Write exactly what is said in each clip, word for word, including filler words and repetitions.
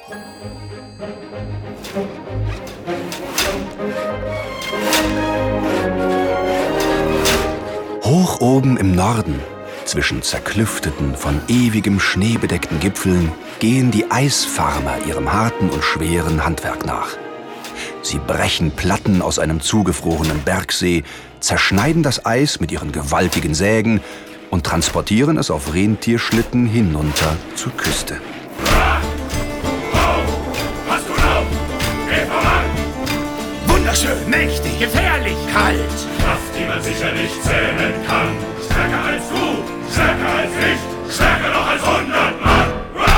Hoch oben im Norden, zwischen zerklüfteten, von ewigem Schnee bedeckten Gipfeln, gehen die Eisfarmer ihrem harten und schweren Handwerk nach. Sie brechen Platten aus einem zugefrorenen Bergsee, zerschneiden das Eis mit ihren gewaltigen Sägen und transportieren es auf Rentierschlitten hinunter zur Küste. Wunderschön, mächtig, gefährlich, kalt. Kraft, die man sicher nicht zählen kann. Stärker als du, stärker als ich, stärker noch als hundert Mann.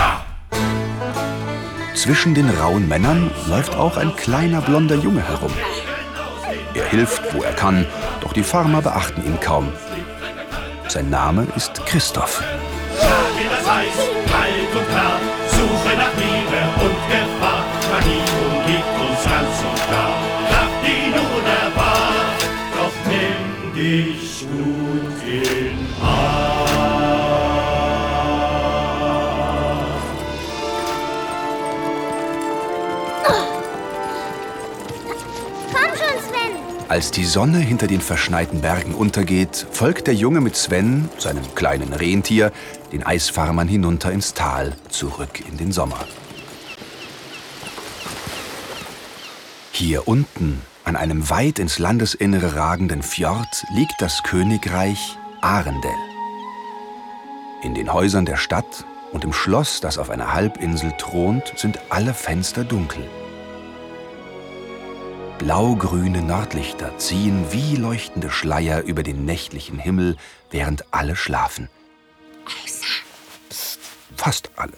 Zwischen den rauen Männern läuft auch ein kleiner blonder Junge herum. Er hilft, wo er kann, doch die Farmer beachten ihn kaum. Sein Name ist Christoph. Wie das Eis, kalt und klar, Suche nach Liebe und Gefahr. Magie umgibt uns ganz und klar, Kraft, die nun erwacht, doch nimm dich gut in Acht. Komm schon, Sven! Als die Sonne hinter den verschneiten Bergen untergeht, folgt der Junge mit Sven, seinem kleinen Rentier, den Eisfarmern hinunter ins Tal, zurück in den Sommer. Hier unten, an einem weit ins Landesinnere ragenden Fjord, liegt das Königreich Arendel. In den Häusern der Stadt und im Schloss, das auf einer Halbinsel thront, sind alle Fenster dunkel. Blau-grüne Nordlichter ziehen wie leuchtende Schleier über den nächtlichen Himmel, während alle schlafen. Elsa! Psst, fast alle.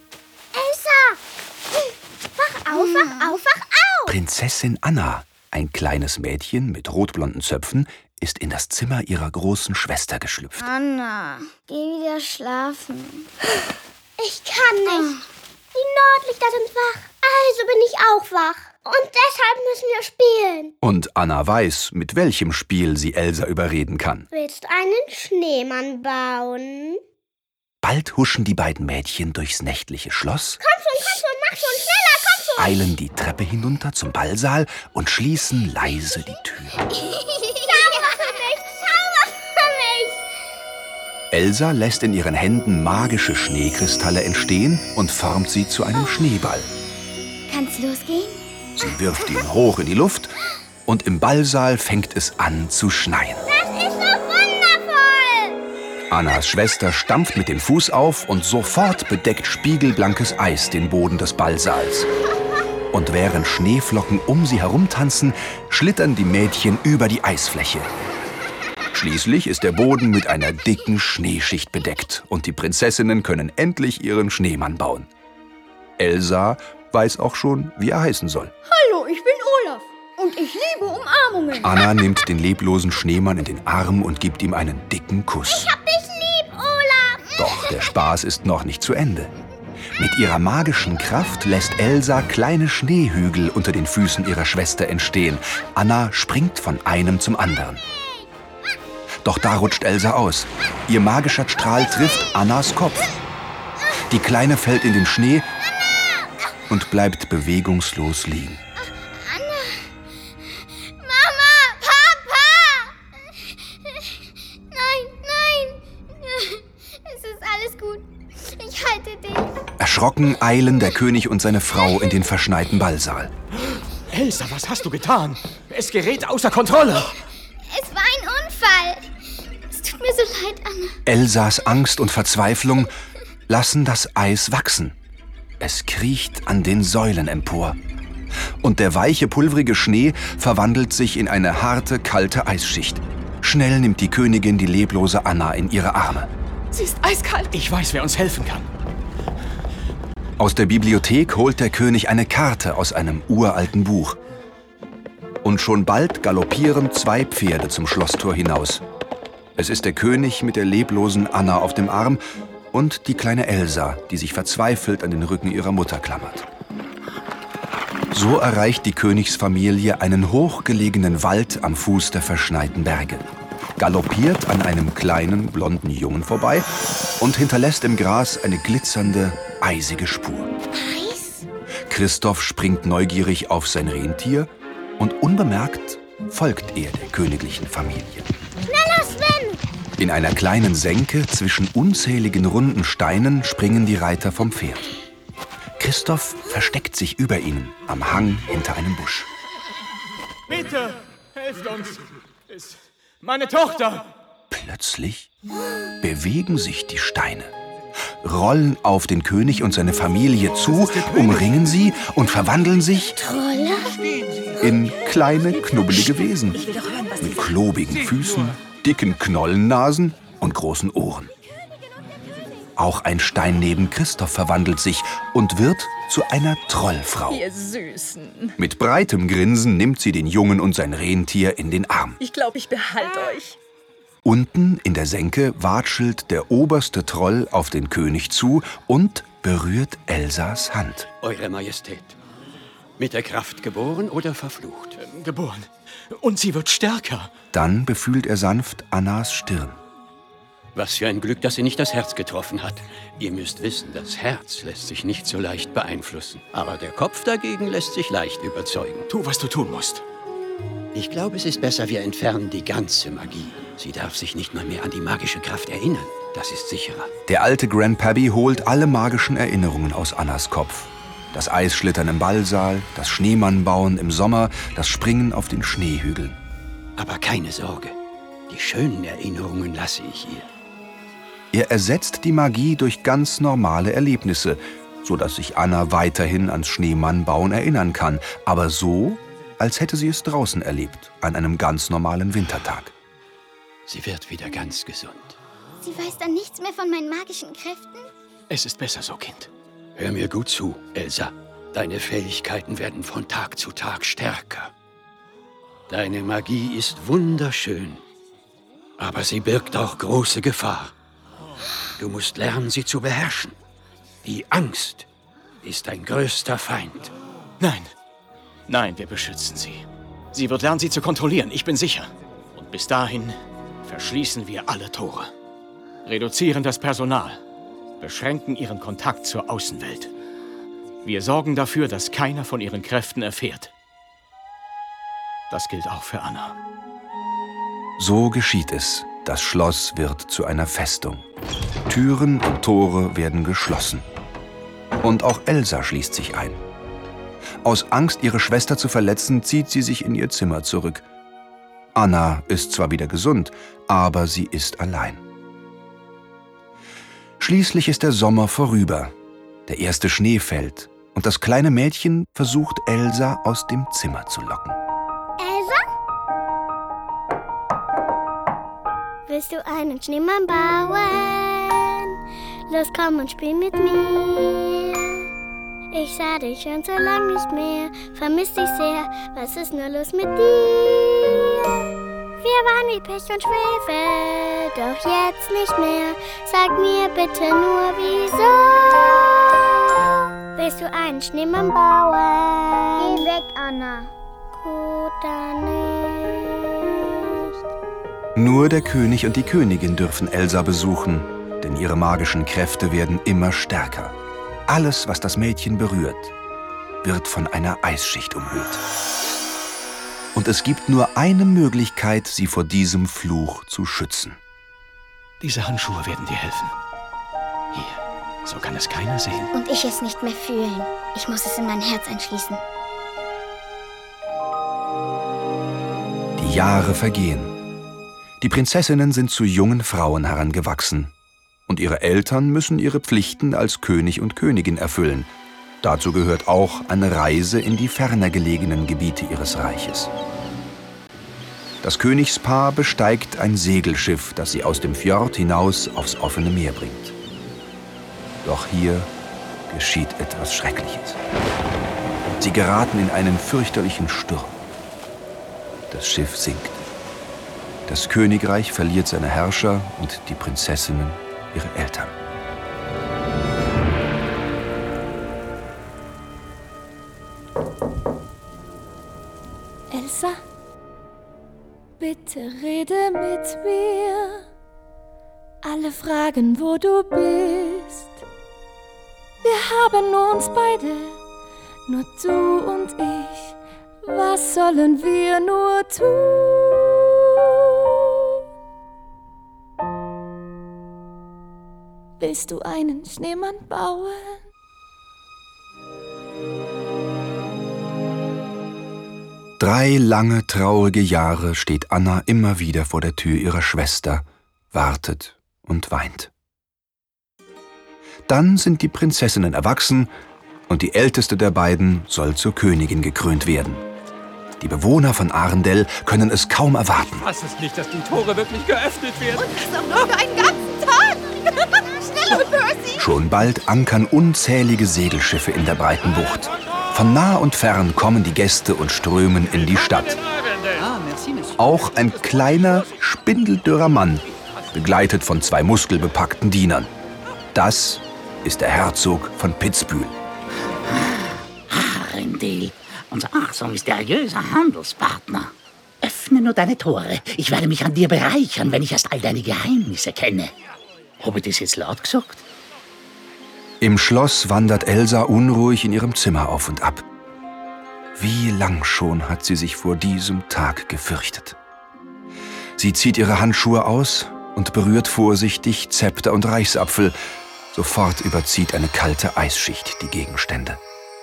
Elsa! Wach auf, wach auf, wach auf! Prinzessin Anna, ein kleines Mädchen mit rotblonden Zöpfen, ist in das Zimmer ihrer großen Schwester geschlüpft. Anna, geh wieder schlafen. Ich kann nicht. Die Nordlichter sind wach, also bin ich auch wach. Und deshalb müssen wir spielen. Und Anna weiß, mit welchem Spiel sie Elsa überreden kann. Willst du einen Schneemann bauen? Bald huschen die beiden Mädchen durchs nächtliche Schloss, Komm schon, komm schon, mach schon, schneller, komm schon. eilen die Treppe hinunter zum Ballsaal und schließen leise die Tür. Zauber für mich, zauber für mich. Elsa lässt in ihren Händen magische Schneekristalle entstehen und formt sie zu einem Schneeball. Kann's losgehen? Sie wirft ihn hoch in die Luft und im Ballsaal fängt es an zu schneien. Das ist so wundervoll. Annas Schwester stampft mit dem Fuß auf und sofort bedeckt spiegelblankes Eis den Boden des Ballsaals. Und während Schneeflocken um sie herumtanzen, schlittern die Mädchen über die Eisfläche. Schließlich ist der Boden mit einer dicken Schneeschicht bedeckt und die Prinzessinnen können endlich ihren Schneemann bauen. Elsa weiß auch schon, wie er heißen soll. Hallo, ich bin Olaf und ich liebe Umarmungen. Anna nimmt den leblosen Schneemann in den Arm und gibt ihm einen dicken Kuss. Ich hab dich lieb, Olaf. Doch der Spaß ist noch nicht zu Ende. Mit ihrer magischen Kraft lässt Elsa kleine Schneehügel unter den Füßen ihrer Schwester entstehen. Anna springt von einem zum anderen. Doch da rutscht Elsa aus. Ihr magischer Strahl trifft Annas Kopf. Die Kleine fällt in den Schnee und bleibt bewegungslos liegen. Anna! Mama! Papa! Nein, nein! Es ist alles gut. Ich halte dich. Erschrocken eilen der König und seine Frau in den verschneiten Ballsaal. Elsa, was hast du getan? Es gerät außer Kontrolle. Es war ein Unfall. Es tut mir so leid, Anna. Elsas Angst und Verzweiflung lassen das Eis wachsen. Es kriecht an den Säulen empor. Und der weiche, pulvrige Schnee verwandelt sich in eine harte, kalte Eisschicht. Schnell nimmt die Königin die leblose Anna in ihre Arme. Sie ist eiskalt. Ich weiß, wer uns helfen kann. Aus der Bibliothek holt der König eine Karte aus einem uralten Buch. Und schon bald galoppieren zwei Pferde zum Schlosstor hinaus. Es ist der König mit der leblosen Anna auf dem Arm und die kleine Elsa, die sich verzweifelt an den Rücken ihrer Mutter klammert. So erreicht die Königsfamilie einen hochgelegenen Wald am Fuß der verschneiten Berge, galoppiert an einem kleinen, blonden Jungen vorbei und hinterlässt im Gras eine glitzernde, eisige Spur. Eis? Christoph springt neugierig auf sein Rentier und unbemerkt folgt er der königlichen Familie. Schneller, Sven! In einer kleinen Senke zwischen unzähligen runden Steinen springen die Reiter vom Pferd. Christoph versteckt sich über ihnen am Hang hinter einem Busch. Bitte, helft uns! Ist meine Tochter! Plötzlich bewegen sich die Steine, rollen auf den König und seine Familie zu, umringen sie und verwandeln sich in kleine, knubbelige Wesen mit klobigen Füßen, dicken Knollennasen und großen Ohren. Auch ein Stein neben Christoph verwandelt sich und wird zu einer Trollfrau. Ihr Süßen. Mit breitem Grinsen nimmt sie den Jungen und sein Rentier in den Arm. Ich glaube, ich behalte euch. Unten in der Senke watschelt der oberste Troll auf den König zu und berührt Elsas Hand. Eure Majestät, mit der Kraft geboren oder verflucht? Ähm, geboren. Und sie wird stärker. Dann befühlt er sanft Annas Stirn. Was für ein Glück, dass sie nicht das Herz getroffen hat. Ihr müsst wissen, das Herz lässt sich nicht so leicht beeinflussen. Aber der Kopf dagegen lässt sich leicht überzeugen. Tu, was du tun musst. Ich glaube, es ist besser, wir entfernen die ganze Magie. Sie darf sich nicht mal mehr an die magische Kraft erinnern. Das ist sicherer. Der alte Grandpappy holt alle magischen Erinnerungen aus Annas Kopf. Das Eisschlittern im Ballsaal, das Schneemannbauen im Sommer, das Springen auf den Schneehügeln. Aber keine Sorge, die schönen Erinnerungen lasse ich ihr. Er ersetzt die Magie durch ganz normale Erlebnisse, sodass sich Anna weiterhin ans Schneemannbauen erinnern kann, aber so, als hätte sie es draußen erlebt, an einem ganz normalen Wintertag. Sie wird wieder ganz gesund. Sie weiß dann nichts mehr von meinen magischen Kräften? Es ist besser so, Kind. Hör mir gut zu, Elsa. Deine Fähigkeiten werden von Tag zu Tag stärker. Deine Magie ist wunderschön, aber sie birgt auch große Gefahr. Du musst lernen, sie zu beherrschen. Die Angst ist dein größter Feind. Nein, nein, wir beschützen sie. Sie wird lernen, sie zu kontrollieren, ich bin sicher. Und bis dahin verschließen wir alle Tore, reduzieren das Personal, beschränken ihren Kontakt zur Außenwelt. Wir sorgen dafür, dass keiner von ihren Kräften erfährt. Das gilt auch für Anna. So geschieht es. Das Schloss wird zu einer Festung. Türen und Tore werden geschlossen. Und auch Elsa schließt sich ein. Aus Angst, ihre Schwester zu verletzen, zieht sie sich in ihr Zimmer zurück. Anna ist zwar wieder gesund, aber sie ist allein. Schließlich ist der Sommer vorüber. Der erste Schnee fällt und das kleine Mädchen versucht, Elsa aus dem Zimmer zu locken. Elsa? Willst du einen Schneemann bauen? Los, komm und spiel mit mir. Ich sah dich schon so lang nicht mehr, vermiss dich sehr. Was ist nur los mit dir? Wir waren wie Pech und Schwefel, doch jetzt nicht mehr. Sag mir bitte nur, wieso? Willst du einen Schneemann bauen? Geh weg, Anna. Gut, dann nicht. Nur der König und die Königin dürfen Elsa besuchen, denn ihre magischen Kräfte werden immer stärker. Alles, was das Mädchen berührt, wird von einer Eisschicht umhüllt. Und es gibt nur eine Möglichkeit, sie vor diesem Fluch zu schützen. Diese Handschuhe werden dir helfen. Hier, so kann es keiner sehen. Und ich es nicht mehr fühlen. Ich muss es in mein Herz einschließen. Die Jahre vergehen. Die Prinzessinnen sind zu jungen Frauen herangewachsen. Und ihre Eltern müssen ihre Pflichten als König und Königin erfüllen. Dazu gehört auch eine Reise in die ferner gelegenen Gebiete ihres Reiches. Das Königspaar besteigt ein Segelschiff, das sie aus dem Fjord hinaus aufs offene Meer bringt. Doch hier geschieht etwas Schreckliches. Sie geraten in einen fürchterlichen Sturm. Das Schiff sinkt. Das Königreich verliert seine Herrscher und die Prinzessinnen ihre Eltern. Elsa, bitte rede mit mir. Alle fragen, wo du bist. Wir haben nur uns beide. nur du und ich. Was sollen wir nur tun? Willst du einen Schneemann bauen? Drei lange, traurige Jahre steht Anna immer wieder vor der Tür ihrer Schwester, wartet und weint. Dann sind die Prinzessinnen erwachsen und die älteste der beiden soll zur Königin gekrönt werden. Die Bewohner von Arendelle können es kaum erwarten. Ich fasse es nicht, dass die Tore wirklich geöffnet werden. Und das auch noch für einen ganzen Tag. Schneller, Percy! Schon bald ankern unzählige Segelschiffe in der breiten Bucht. Von nah und fern kommen die Gäste und strömen in die Stadt. Auch ein kleiner, spindeldürrer Mann, begleitet von zwei muskelbepackten Dienern. Das ist der Herzog von Pitzbühel. Arendelle, unser ach so mysteriöser Handelspartner. Öffne nur deine Tore. Ich werde mich an dir bereichern, wenn ich erst all deine Geheimnisse kenne. Habe ich das jetzt laut gesagt? Im Schloss wandert Elsa unruhig in ihrem Zimmer auf und ab. Wie lang schon hat sie sich vor diesem Tag gefürchtet. Sie zieht ihre Handschuhe aus und berührt vorsichtig Zepter und Reichsapfel. Sofort überzieht eine kalte Eisschicht die Gegenstände.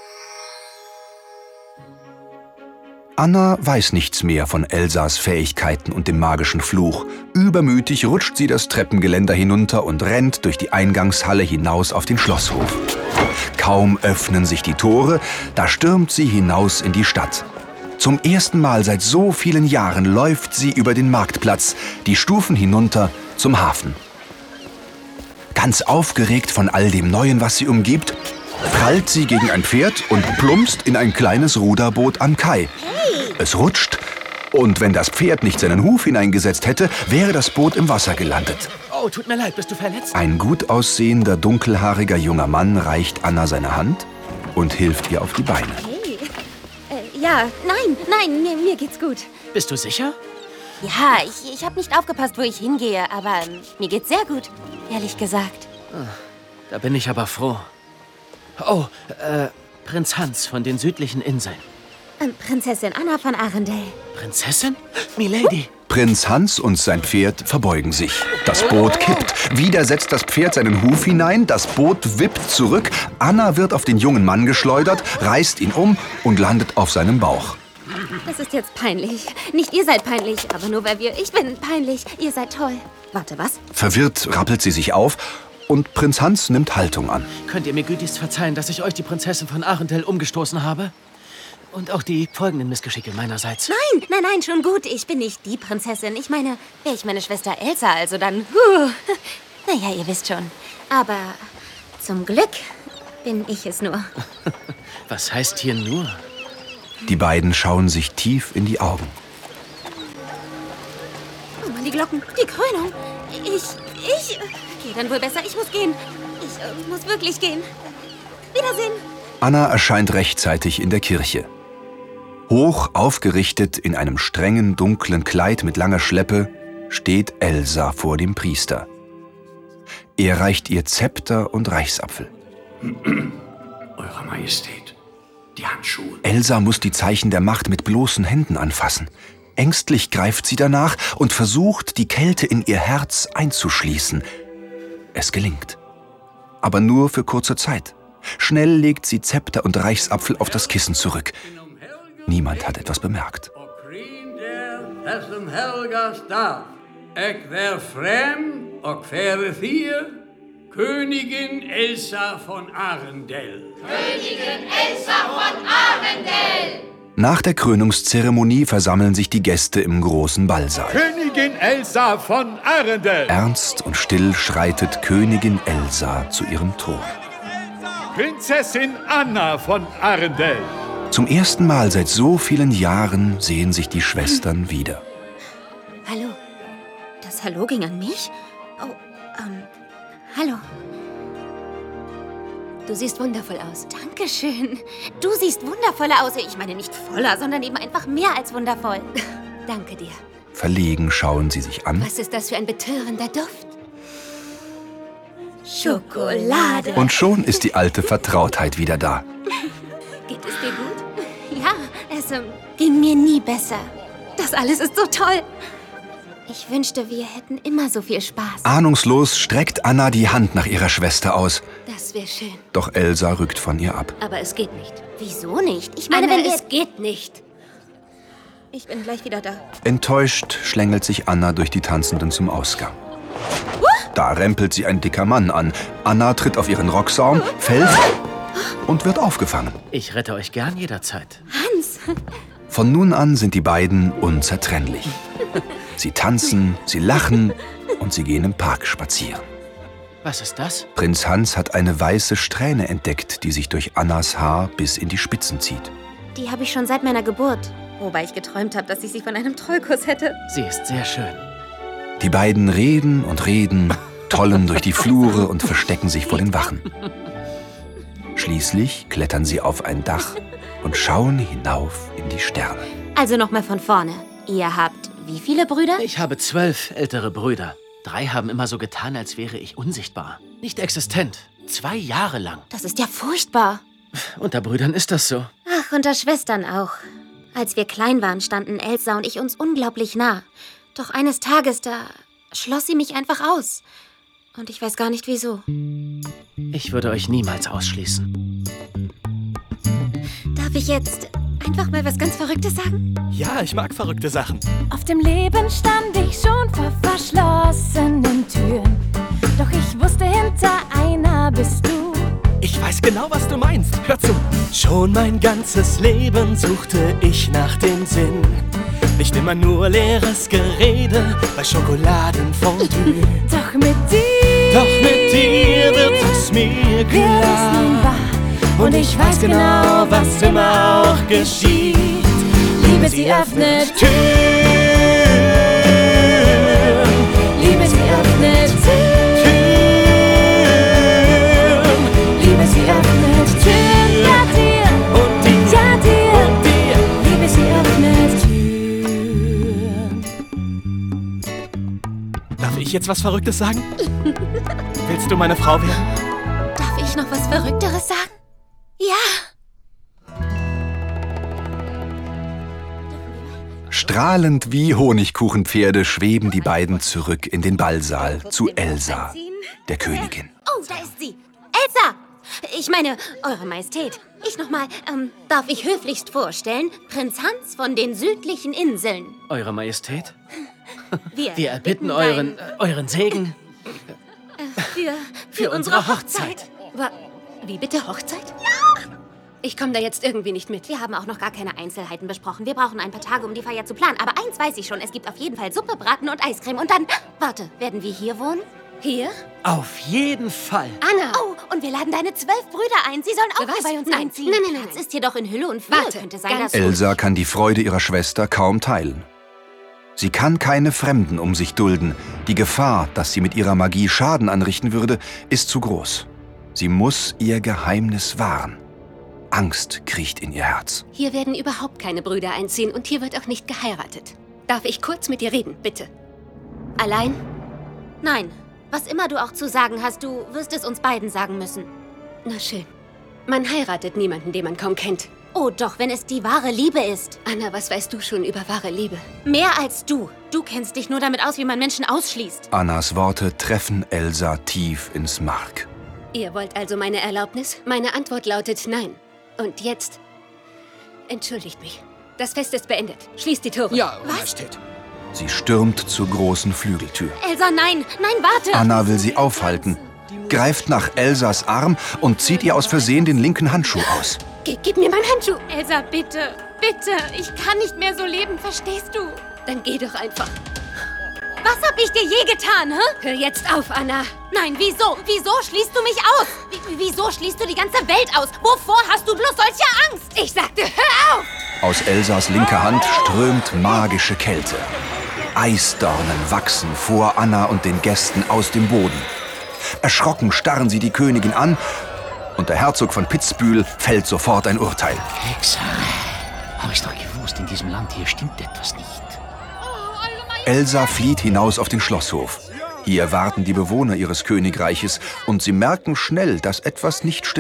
Anna weiß nichts mehr von Elsas Fähigkeiten und dem magischen Fluch. Übermütig rutscht sie das Treppengeländer hinunter und rennt durch die Eingangshalle hinaus auf den Schlosshof. Kaum öffnen sich die Tore, da stürmt sie hinaus in die Stadt. Zum ersten Mal seit so vielen Jahren läuft sie über den Marktplatz, die Stufen hinunter zum Hafen. Ganz aufgeregt von all dem Neuen, was sie umgibt, prallt sie gegen ein Pferd und plumpst in ein kleines Ruderboot am Kai. Es rutscht, und wenn das Pferd nicht seinen Huf hineingesetzt hätte, wäre das Boot im Wasser gelandet. Oh, tut mir leid, bist du verletzt? Ein gut aussehender, dunkelhaariger junger Mann reicht Anna seine Hand und hilft ihr auf die Beine. Hey. Äh, ja, nein, nein, mir, mir geht's gut. Bist du sicher? Ja, ich, ich habe nicht aufgepasst, wo ich hingehe, aber ähm, mir geht's sehr gut, ehrlich gesagt. Da bin ich aber froh. Oh, äh, Prinz Hans von den südlichen Inseln. Ähm, Prinzessin Anna von Arendelle. Prinzessin? Milady. Prinz Hans und sein Pferd verbeugen sich. Das Boot kippt. Wieder setzt das Pferd seinen Huf hinein, das Boot wippt zurück. Anna wird auf den jungen Mann geschleudert, reißt ihn um und landet auf seinem Bauch. Das ist jetzt peinlich. Nicht ihr seid peinlich, aber nur weil wir... Ich bin peinlich. Ihr seid toll. Warte, was? Verwirrt rappelt sie sich auf und Prinz Hans nimmt Haltung an. Könnt ihr mir gütigst verzeihen, dass ich euch, die Prinzessin von Arendelle, umgestoßen habe? Und auch die folgenden Missgeschicke meinerseits. Nein, nein, nein, schon gut. Ich bin nicht die Prinzessin. Ich meine, wäre ich meine Schwester Elsa, also dann... Huh. Naja, ihr wisst schon. Aber zum Glück bin ich es nur. Was heißt hier nur? Die beiden schauen sich tief in die Augen. Oh Mann, die Glocken, die Krönung. Ich, ich... Okay, dann wohl besser. Ich muss gehen. Ich äh, muss wirklich gehen. Wiedersehen. Anna erscheint rechtzeitig in der Kirche. Hoch aufgerichtet in einem strengen, dunklen Kleid mit langer Schleppe steht Elsa vor dem Priester. Er reicht ihr Zepter und Reichsapfel. Eure Majestät, die Handschuhe. Elsa muss die Zeichen der Macht mit bloßen Händen anfassen. Ängstlich greift sie danach und versucht, die Kälte in ihr Herz einzuschließen. Es gelingt. Aber nur für kurze Zeit. Schnell legt sie Zepter und Reichsapfel auf das Kissen zurück. Niemand hat etwas bemerkt. Königin Elsa von Arendelle. Königin Elsa von Arendelle! Nach der Krönungszeremonie versammeln sich die Gäste im großen Ballsaal. Königin Elsa von Arendelle! Ernst und still schreitet Königin Elsa zu ihrem Thron. Prinzessin Anna von Arendelle! Zum ersten Mal seit so vielen Jahren sehen sich die Schwestern wieder. Hallo. Das Hallo ging an mich? Oh, ähm, hallo. Du siehst wundervoll aus. Dankeschön. Du siehst wundervoller aus. Ich meine nicht voller, sondern eben einfach mehr als wundervoll. Danke dir. Verlegen schauen sie sich an. Was ist das für ein betörender Duft? Schokolade. Und schon ist die alte Vertrautheit wieder da. Geht es dir gut? Ja, es ähm, ging mir nie besser. Das alles ist so toll. Ich wünschte, wir hätten immer so viel Spaß. Ahnungslos streckt Anna die Hand nach ihrer Schwester aus. Das wäre schön. Doch Elsa rückt von ihr ab. Aber es geht nicht. Wieso nicht? Ich meine, Anna, wenn wir... es geht nicht. Ich bin gleich wieder da. Enttäuscht schlängelt sich Anna durch die Tanzenden zum Ausgang. Da rempelt sie ein dicker Mann an. Anna tritt auf ihren Rocksaum, fällt und wird aufgefangen. Ich rette euch gern jederzeit. Hans! Von nun an sind die beiden unzertrennlich. Sie tanzen, sie lachen und sie gehen im Park spazieren. Was ist das? Prinz Hans hat eine weiße Strähne entdeckt, die sich durch Annas Haar bis in die Spitzen zieht. Die habe ich schon seit meiner Geburt. Wobei ich geträumt habe, dass ich sie von einem Trollkuss hätte. Sie ist sehr schön. Die beiden reden und reden, tollen durch die Flure und verstecken sich vor den Wachen. Schließlich klettern sie auf ein Dach und schauen hinauf in die Sterne. Also nochmal von vorne. Ihr habt wie viele Brüder? Ich habe zwölf ältere Brüder. Drei haben immer so getan, als wäre ich unsichtbar. Nicht existent. Zwei Jahre lang. Das ist ja furchtbar. Unter Brüdern ist das so. Ach, unter Schwestern auch. Als wir klein waren, standen Elsa und ich uns unglaublich nah. Doch eines Tages, da schloss sie mich einfach aus. Und ich weiß gar nicht, wieso. Ich würde euch niemals ausschließen. Darf ich jetzt einfach mal was ganz Verrücktes sagen? Ja, ich mag verrückte Sachen. Auf dem Leben stand ich schon vor verschlossenen Türen. Doch ich wusste, hinter einer bist du. Ich weiß genau, was du meinst. Hör zu. Schon mein ganzes Leben suchte ich nach dem Sinn. Nicht immer nur leeres Gerede bei Schokoladenfondue. Doch mit dir, Doch mit dir wird es mir klar. Und ich weiß genau, was immer auch geschieht. Liebe, sie öffnet Türen. Liebe, sie öffnet Türen. Liebe, sie öffnet Türen. Ja, dir. Und dir. Ja, dir. Und dir. Liebe, sie öffnet Türen. Darf ich jetzt was Verrücktes sagen? Willst du meine Frau werden? Darf ich noch was Verrückteres sagen? Ja. Strahlend wie Honigkuchenpferde schweben die beiden zurück in den Ballsaal zu Elsa, der Königin. Oh, da ist sie. Elsa! Ich meine, Eure Majestät. Ich nochmal, ähm, darf ich höflichst vorstellen, Prinz Hans von den südlichen Inseln. Eure Majestät? Wir, Wir erbitten euren, äh, euren Segen. Äh, für, für, für unsere Hochzeit. Wa- Wie bitte, Hochzeit? Ja! Ich komme da jetzt irgendwie nicht mit. Wir haben auch noch gar keine Einzelheiten besprochen. Wir brauchen ein paar Tage, um die Feier zu planen. Aber eins weiß ich schon, es gibt auf jeden Fall Suppe, Braten und Eiscreme. Und dann, warte, werden wir hier wohnen? Hier? Auf jeden Fall. Anna! Oh, und wir laden deine zwölf Brüder ein. Sie sollen auch Was? hier bei uns Nein, einziehen. nein, nein, nein. Jetzt ist hier doch in Hülle und Fülle. Warte, könnte sein, ganz dass... Elsa kann die Freude ihrer Schwester kaum teilen. Sie kann keine Fremden um sich dulden. Die Gefahr, dass sie mit ihrer Magie Schaden anrichten würde, ist zu groß. Sie muss ihr Geheimnis wahren. Angst kriecht in ihr Herz. Hier werden überhaupt keine Brüder einziehen und hier wird auch nicht geheiratet. Darf ich kurz mit dir reden, bitte? Allein? Nein. Was immer du auch zu sagen hast, du wirst es uns beiden sagen müssen. Na schön. Man heiratet niemanden, den man kaum kennt. Oh, doch, wenn es die wahre Liebe ist. Anna, was weißt du schon über wahre Liebe? Mehr als du. Du kennst dich nur damit aus, wie man Menschen ausschließt. Annas Worte treffen Elsa tief ins Mark. Ihr wollt also meine Erlaubnis? Meine Antwort lautet nein. Und jetzt... Entschuldigt mich. Das Fest ist beendet. Schließt die Tore. Ja, Majestät. Sie stürmt zur großen Flügeltür. Elsa, nein! Nein, warte! Anna will sie aufhalten, greift nach Elsas Arm und zieht ihr aus Versehen den linken Handschuh aus. Ge gib mir meinen Handschuh! Elsa, bitte, bitte! Ich kann nicht mehr so leben, verstehst du? Dann geh doch einfach. Was hab ich dir je getan, hä? Hör jetzt auf, Anna. Nein, wieso? Wieso schließt du mich aus? Wie, wieso schließt du die ganze Welt aus? Wovor hast du bloß solche Angst? Ich sagte, hör auf! Aus Elsas linker Hand strömt magische Kälte. Eisdornen wachsen vor Anna und den Gästen aus dem Boden. Erschrocken starren sie die Königin an und der Herzog von Pitzbühel fällt sofort ein Urteil. Hexerei. Hab ich doch gewusst, in diesem Land hier stimmt etwas nicht. Elsa flieht hinaus auf den Schlosshof. Hier warten die Bewohner ihres Königreiches und sie merken schnell, dass etwas nicht stimmt.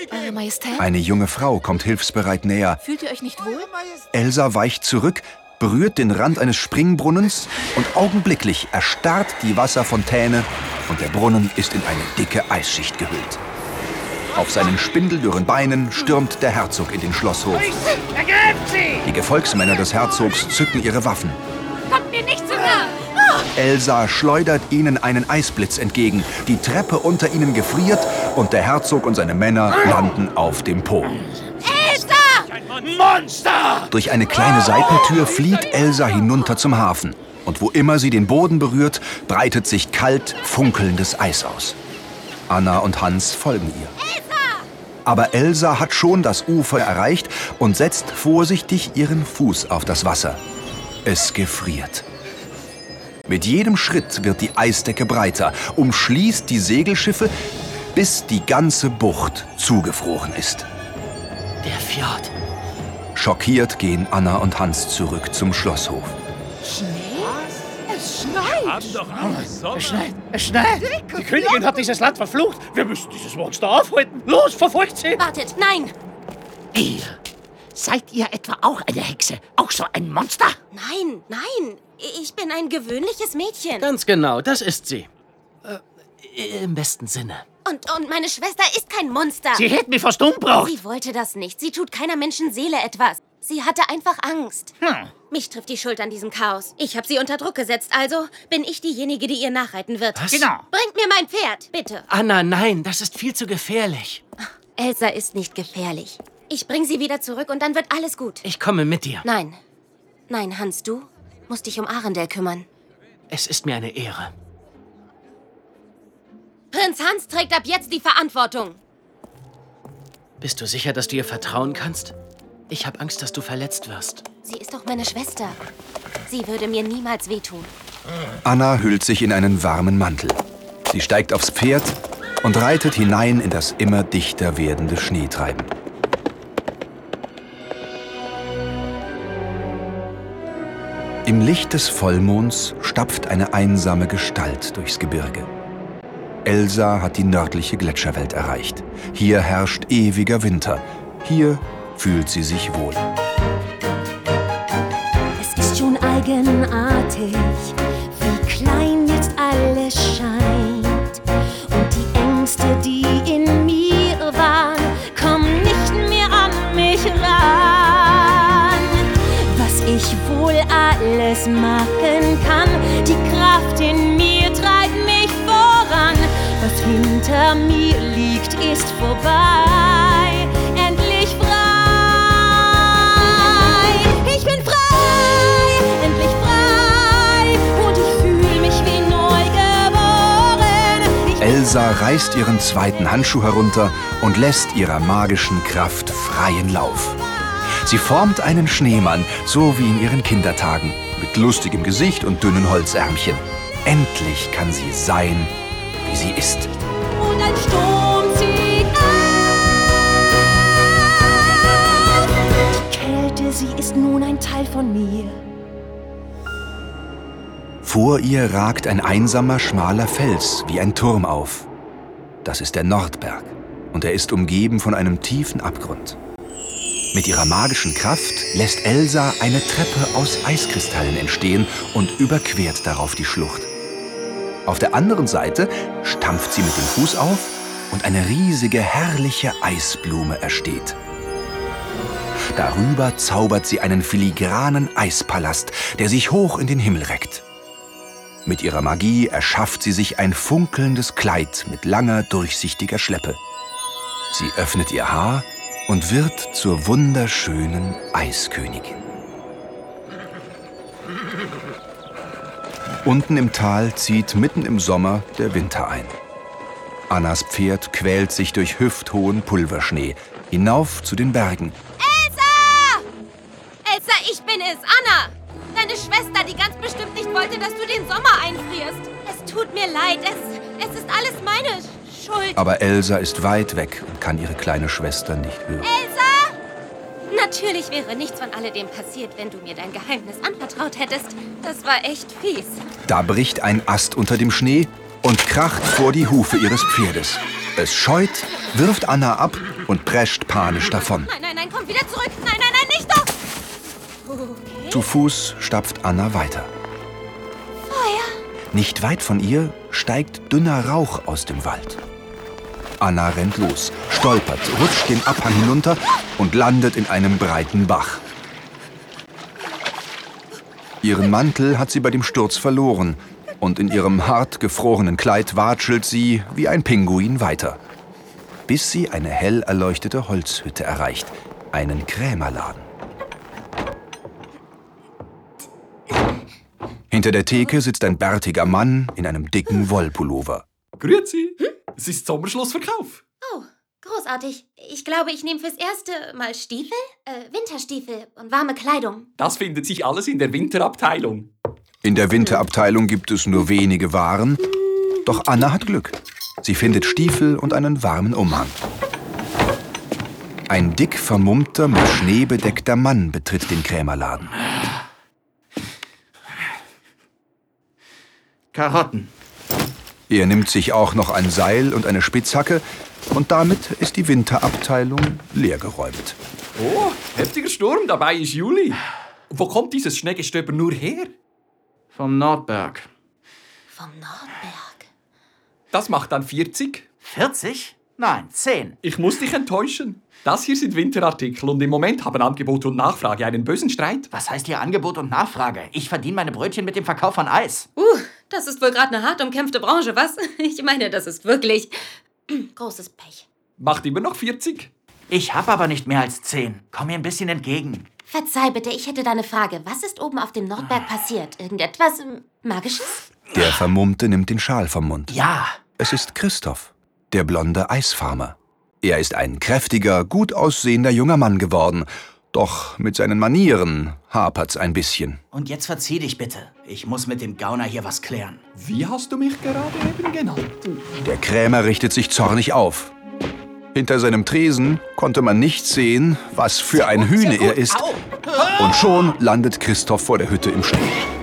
Eure Majestät? Eine junge Frau kommt hilfsbereit näher. Fühlt ihr euch nicht wohl? Elsa weicht zurück, berührt den Rand eines Springbrunnens und augenblicklich erstarrt die Wasserfontäne und der Brunnen ist in eine dicke Eisschicht gehüllt. Auf seinen spindeldürren Beinen stürmt der Herzog in den Schlosshof. Die Gefolgsmänner des Herzogs zücken ihre Waffen. Kommt mir nicht zu nah! Elsa schleudert ihnen einen Eisblitz entgegen. Die Treppe unter ihnen gefriert und der Herzog und seine Männer landen auf dem Po. Elsa! Monster! Durch eine kleine Seitentür flieht Elsa hinunter zum Hafen. Und wo immer sie den Boden berührt, breitet sich kalt, funkelndes Eis aus. Anna und Hans folgen ihr. Aber Elsa hat schon das Ufer erreicht und setzt vorsichtig ihren Fuß auf das Wasser. Es gefriert. Mit jedem Schritt wird die Eisdecke breiter, umschließt die Segelschiffe, bis die ganze Bucht zugefroren ist. Der Fjord. Schockiert gehen Anna und Hans zurück zum Schlosshof. Schnee? Es schneit! Es schneit, es schneit! Die Königin hat dieses Land verflucht! Wir müssen dieses Monster aufhalten! Los, verfolgt sie! Wartet, nein! Ihr! Seid ihr etwa auch eine Hexe? Auch so ein Monster? Nein, nein! Ich bin ein gewöhnliches Mädchen. Ganz genau, das ist sie. Äh, im besten Sinne. Und, und meine Schwester ist kein Monster. Sie hätte mich fast umgebracht. Sie wollte das nicht. Sie tut keiner Menschenseele etwas. Sie hatte einfach Angst. Hm. Mich trifft die Schuld an diesem Chaos. Ich habe sie unter Druck gesetzt, also bin ich diejenige, die ihr nachreiten wird. Was? Genau. Bringt mir mein Pferd, bitte. Anna, nein, das ist viel zu gefährlich. Elsa ist nicht gefährlich. Ich bring sie wieder zurück und dann wird alles gut. Ich komme mit dir. Nein. Nein, Hans, du musst dich um Arendelle kümmern. Es ist mir eine Ehre. Prinz Hans trägt ab jetzt die Verantwortung. Bist du sicher, dass du ihr vertrauen kannst? Ich habe Angst, dass du verletzt wirst. Sie ist doch meine Schwester. Sie würde mir niemals wehtun. Anna hüllt sich in einen warmen Mantel. Sie steigt aufs Pferd und reitet hinein in das immer dichter werdende Schneetreiben. Im Licht des Vollmonds stapft eine einsame Gestalt durchs Gebirge. Elsa hat die nördliche Gletscherwelt erreicht. Hier herrscht ewiger Winter. Hier fühlt sie sich wohl. Es ist schon eigenartig, wie klein jetzt alles scheint. Und die Ängste, die in mir waren, kommen nicht mehr an mich ran. Was ich wohl alles machen kann, die Kraft in mir treibt mich voran. Was hinter mir liegt, ist vorbei. Endlich frei. Ich bin frei, endlich frei. Und ich fühle mich wie neu geboren. Ich Elsa reißt ihren zweiten Handschuh herunter und lässt ihrer magischen Kraft freien Lauf. Sie formt einen Schneemann, so wie in ihren Kindertagen, mit lustigem Gesicht und dünnen Holzärmchen. Endlich kann sie sein, wie sie ist. Und ein Sturm zieht auf. Die Kälte, sie ist nun ein Teil von mir. Vor ihr ragt ein einsamer, schmaler Fels wie ein Turm auf. Das ist der Nordberg und er ist umgeben von einem tiefen Abgrund. Mit ihrer magischen Kraft lässt Elsa eine Treppe aus Eiskristallen entstehen und überquert darauf die Schlucht. Auf der anderen Seite stampft sie mit dem Fuß auf und eine riesige, herrliche Eisblume ersteht. Darüber zaubert sie einen filigranen Eispalast, der sich hoch in den Himmel reckt. Mit ihrer Magie erschafft sie sich ein funkelndes Kleid mit langer, durchsichtiger Schleppe. Sie öffnet ihr Haar und wird zur wunderschönen Eiskönigin. Unten im Tal zieht mitten im Sommer der Winter ein. Annas Pferd quält sich durch hüfthohen Pulverschnee hinauf zu den Bergen. Elsa! Elsa, ich bin es, Anna! Deine Schwester, die ganz bestimmt nicht wollte, dass du den Sommer einfrierst. Es tut mir leid, es, es ist alles meine Schuld. Aber Elsa ist weit weg und kann ihre kleine Schwester nicht hören. Elsa! Natürlich wäre nichts von alledem passiert, wenn du mir dein Geheimnis anvertraut hättest. Das war echt fies. Da bricht ein Ast unter dem Schnee und kracht vor die Hufe ihres Pferdes. Es scheut, wirft Anna ab und prescht panisch davon. Nein, nein, nein, komm wieder zurück. Nein, nein, nein, nicht doch. Okay. Zu Fuß stapft Anna weiter. Feuer. Nicht weit von ihr steigt dünner Rauch aus dem Wald. Anna rennt los, stolpert, rutscht den Abhang hinunter und landet in einem breiten Bach. Ihren Mantel hat sie bei dem Sturz verloren und in ihrem hart gefrorenen Kleid watschelt sie wie ein Pinguin weiter, bis sie eine hell erleuchtete Holzhütte erreicht, einen Krämerladen. Hinter der Theke sitzt ein bärtiger Mann in einem dicken Wollpullover. Grüezi, hm? Es ist Sommerschlussverkauf. Oh, großartig. Ich glaube, ich nehme fürs Erste mal Stiefel, äh, Winterstiefel und warme Kleidung. Das findet sich alles in der Winterabteilung. In der Winterabteilung gibt es nur wenige Waren, doch Anna hat Glück. Sie findet Stiefel und einen warmen Umhang. Ein dick vermummter, mit Schnee bedeckter Mann betritt den Krämerladen. Karotten. Er nimmt sich auch noch ein Seil und eine Spitzhacke und damit ist die Winterabteilung leergeräumt. Oh, heftiger Sturm, dabei ist Juli. Wo kommt dieses Schneegestöber nur her? Vom Nordberg. Vom Nordberg? Das macht dann vierzig. vierzig? Nein, zehn. Ich muss dich enttäuschen. Das hier sind Winterartikel und im Moment haben Angebot und Nachfrage einen bösen Streit. Was heißt hier Angebot und Nachfrage? Ich verdiene meine Brötchen mit dem Verkauf von Eis. Uh, das ist wohl gerade eine hart umkämpfte Branche, was? Ich meine, das ist wirklich großes Pech. Macht immer noch vierzig. Ich habe aber nicht mehr als zehn. Komm mir ein bisschen entgegen. Verzeih bitte, ich hätte da eine Frage. Was ist oben auf dem Nordberg passiert? Irgendetwas ähm, Magisches? Der Vermummte nimmt den Schal vom Mund. Ja. Es ist Christoph, der blonde Eisfarmer. Er ist ein kräftiger, gut aussehender junger Mann geworden. Doch mit seinen Manieren hapert's ein bisschen. Und jetzt verzieh dich bitte. Ich muss mit dem Gauner hier was klären. Wie hast du mich gerade eben genannt? Der Krämer richtet sich zornig auf. Hinter seinem Tresen konnte man nicht sehen, was für ein Hühne er ist. Und schon landet Christoph vor der Hütte im Schnee.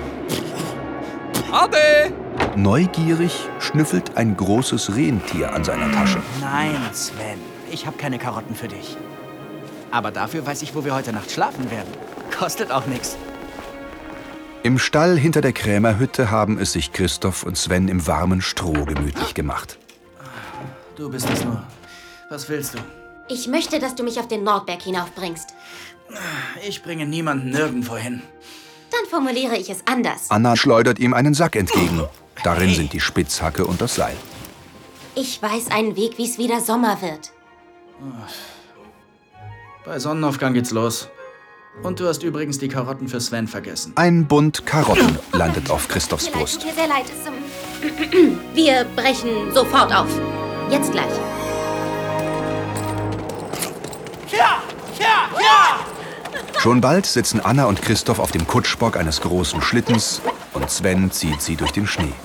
Ade! Neugierig schnüffelt ein großes Rentier an seiner Tasche. Nein, Sven, ich habe keine Karotten für dich. Aber dafür weiß ich, wo wir heute Nacht schlafen werden. Kostet auch nichts. Im Stall hinter der Krämerhütte haben es sich Christoph und Sven im warmen Stroh gemütlich gemacht. Du bist es nur. Was willst du? Ich möchte, dass du mich auf den Nordberg hinaufbringst. Ich bringe niemanden nirgendwo hin. Dann formuliere ich es anders. Anna schleudert ihm einen Sack entgegen. Darin sind die Spitzhacke und das Seil. Ich weiß einen Weg, wie es wieder Sommer wird. Bei Sonnenaufgang geht's los. Und du hast übrigens die Karotten für Sven vergessen. Ein Bund Karotten landet auf Christophs Mir leid, Brust. tut mir sehr leid. Es, ähm, Wir brechen sofort auf. Jetzt gleich. Ja! Ja! Ja! Schon bald sitzen Anna und Christoph auf dem Kutschbock eines großen Schlittens und Sven zieht sie durch den Schnee.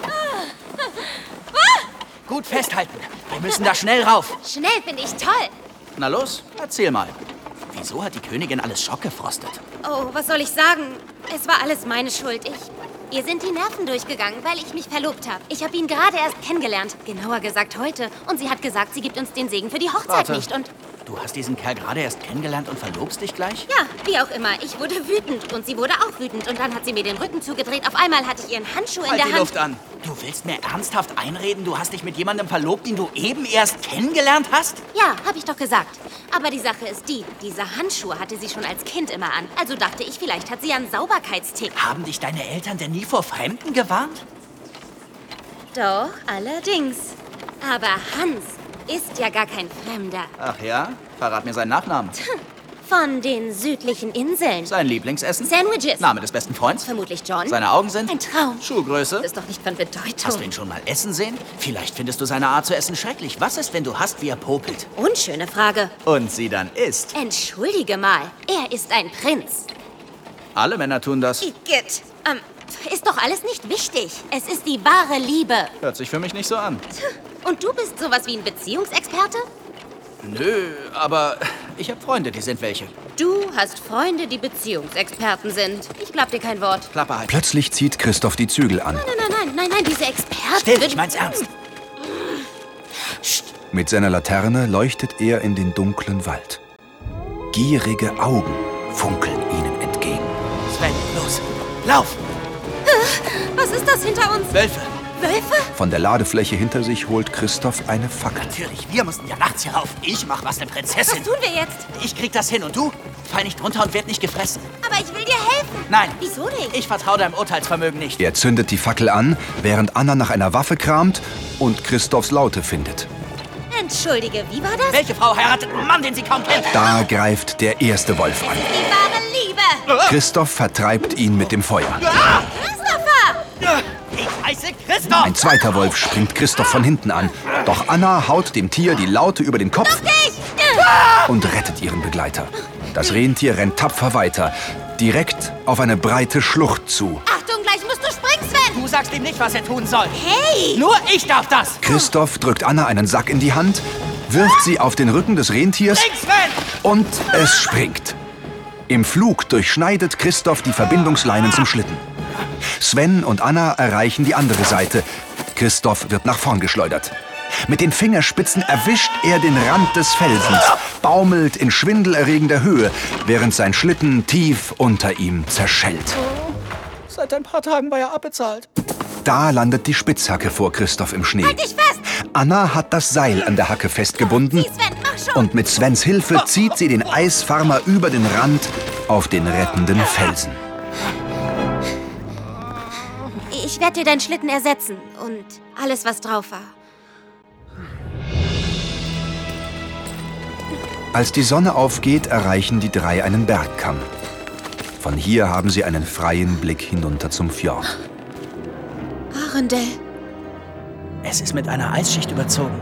Gut festhalten. Wir müssen da schnell rauf. Schnell finde ich toll. Na los, erzähl mal. Wieso hat die Königin alles schockgefrostet? Oh, was soll ich sagen? Es war alles meine Schuld. Ich... Ihr sind die Nerven durchgegangen, weil ich mich verlobt habe. Ich habe ihn gerade erst kennengelernt. Genauer gesagt heute. Und sie hat gesagt, sie gibt uns den Segen für die Hochzeit Warte. nicht. Und... Du hast diesen Kerl gerade erst kennengelernt und verlobst dich gleich? Ja, wie auch immer. Ich wurde wütend und sie wurde auch wütend. Und dann hat sie mir den Rücken zugedreht. Auf einmal hatte ich ihren Handschuh in Halt der die Hand. Luft an. Du willst mir ernsthaft einreden, du hast dich mit jemandem verlobt, den du eben erst kennengelernt hast? Ja, habe ich doch gesagt. Aber die Sache ist die, diese Handschuhe hatte sie schon als Kind immer an. Also dachte ich, vielleicht hat sie einen Sauberkeitstick. Haben dich deine Eltern denn nie vor Fremden gewarnt? Doch, allerdings. Aber Hans ist ja gar kein Fremder. Ach ja? Verrat mir seinen Nachnamen. Von den südlichen Inseln. Sein Lieblingsessen? Sandwiches. Name des besten Freunds? Vermutlich John. Seine Augen sind? Ein Traum. Schuhgröße? Das ist doch nicht von Bedeutung. Hast du ihn schon mal essen sehen? Vielleicht findest du seine Art zu essen schrecklich. Was ist, wenn du hast, wie er popelt? Unschöne Frage. Und sie dann isst? Entschuldige mal, er ist ein Prinz. Alle Männer tun das. Igitt. Ähm, ist doch alles nicht wichtig. Es ist die wahre Liebe. Hört sich für mich nicht so an. Und du bist sowas wie ein Beziehungsexperte? Nö, aber ich habe Freunde, die sind welche. Du hast Freunde, die Beziehungsexperten sind. Ich glaub dir kein Wort. Klappe halt. Plötzlich zieht Christoph die Zügel an. Nein, nein, nein, nein, nein, nein, diese Experten... Still, ich mein's ernst. Psst. Mit seiner Laterne leuchtet er in den dunklen Wald. Gierige Augen funkeln ihnen entgegen. Sven, los, lauf! Was ist das hinter uns? Wölfe! Wölfe? Von der Ladefläche hinter sich holt Christoph eine Fackel. Natürlich, wir mussten ja nachts hier rauf. Ich mach was, eine Prinzessin. Was tun wir jetzt? Ich krieg das hin und du? Fall nicht runter und werd nicht gefressen. Aber ich will dir helfen. Nein. Wieso nicht? Ich vertraue deinem Urteilsvermögen nicht. Er zündet die Fackel an, während Anna nach einer Waffe kramt und Christophs Laute findet. Entschuldige, wie war das? Welche Frau heiratet einen Mann, den sie kaum kennt? Da greift der erste Wolf an. Die wahre Liebe. Christoph vertreibt ihn mit dem Feuer. Christopher! Ich heiße Christoph! Ein zweiter Wolf springt Christoph von hinten an. Doch Anna haut dem Tier die Laute über den Kopf und rettet ihren Begleiter. Das Rentier rennt tapfer weiter, direkt auf eine breite Schlucht zu. Achtung, gleich musst du springen, Sven! Du sagst ihm nicht, was er tun soll. Hey! Nur ich darf das! Christoph drückt Anna einen Sack in die Hand, wirft sie auf den Rücken des Rentiers Spring, Sven! und es springt. Im Flug durchschneidet Christoph die Verbindungsleinen zum Schlitten. Sven und Anna erreichen die andere Seite. Christoph wird nach vorn geschleudert. Mit den Fingerspitzen erwischt er den Rand des Felsens, baumelt in schwindelerregender Höhe, während sein Schlitten tief unter ihm zerschellt. Seit ein paar Tagen war er abbezahlt. Da landet die Spitzhacke vor Christoph im Schnee. Halt dich fest! Anna hat das Seil an der Hacke festgebunden Sieh, Sven, mach schon! und mit Svens Hilfe zieht sie den Eisfarmer über den Rand auf den rettenden Felsen. Ich werde dir deinen Schlitten ersetzen und alles, was drauf war. Als die Sonne aufgeht, erreichen die drei einen Bergkamm. Von hier haben sie einen freien Blick hinunter zum Fjord. Arendelle. Es ist mit einer Eisschicht überzogen.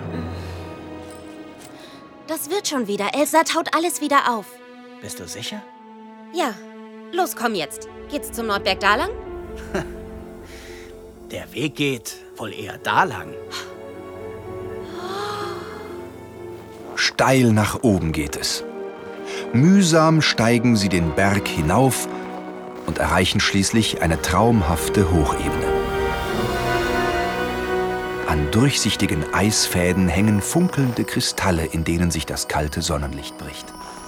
Das wird schon wieder. Elsa taut alles wieder auf. Bist du sicher? Ja. Los, komm jetzt. Geht's zum Nordberg da lang? Der Weg geht wohl eher da lang. Steil nach oben geht es. Mühsam steigen sie den Berg hinauf und erreichen schließlich eine traumhafte Hochebene. An durchsichtigen Eisfäden hängen funkelnde Kristalle, in denen sich das kalte Sonnenlicht bricht.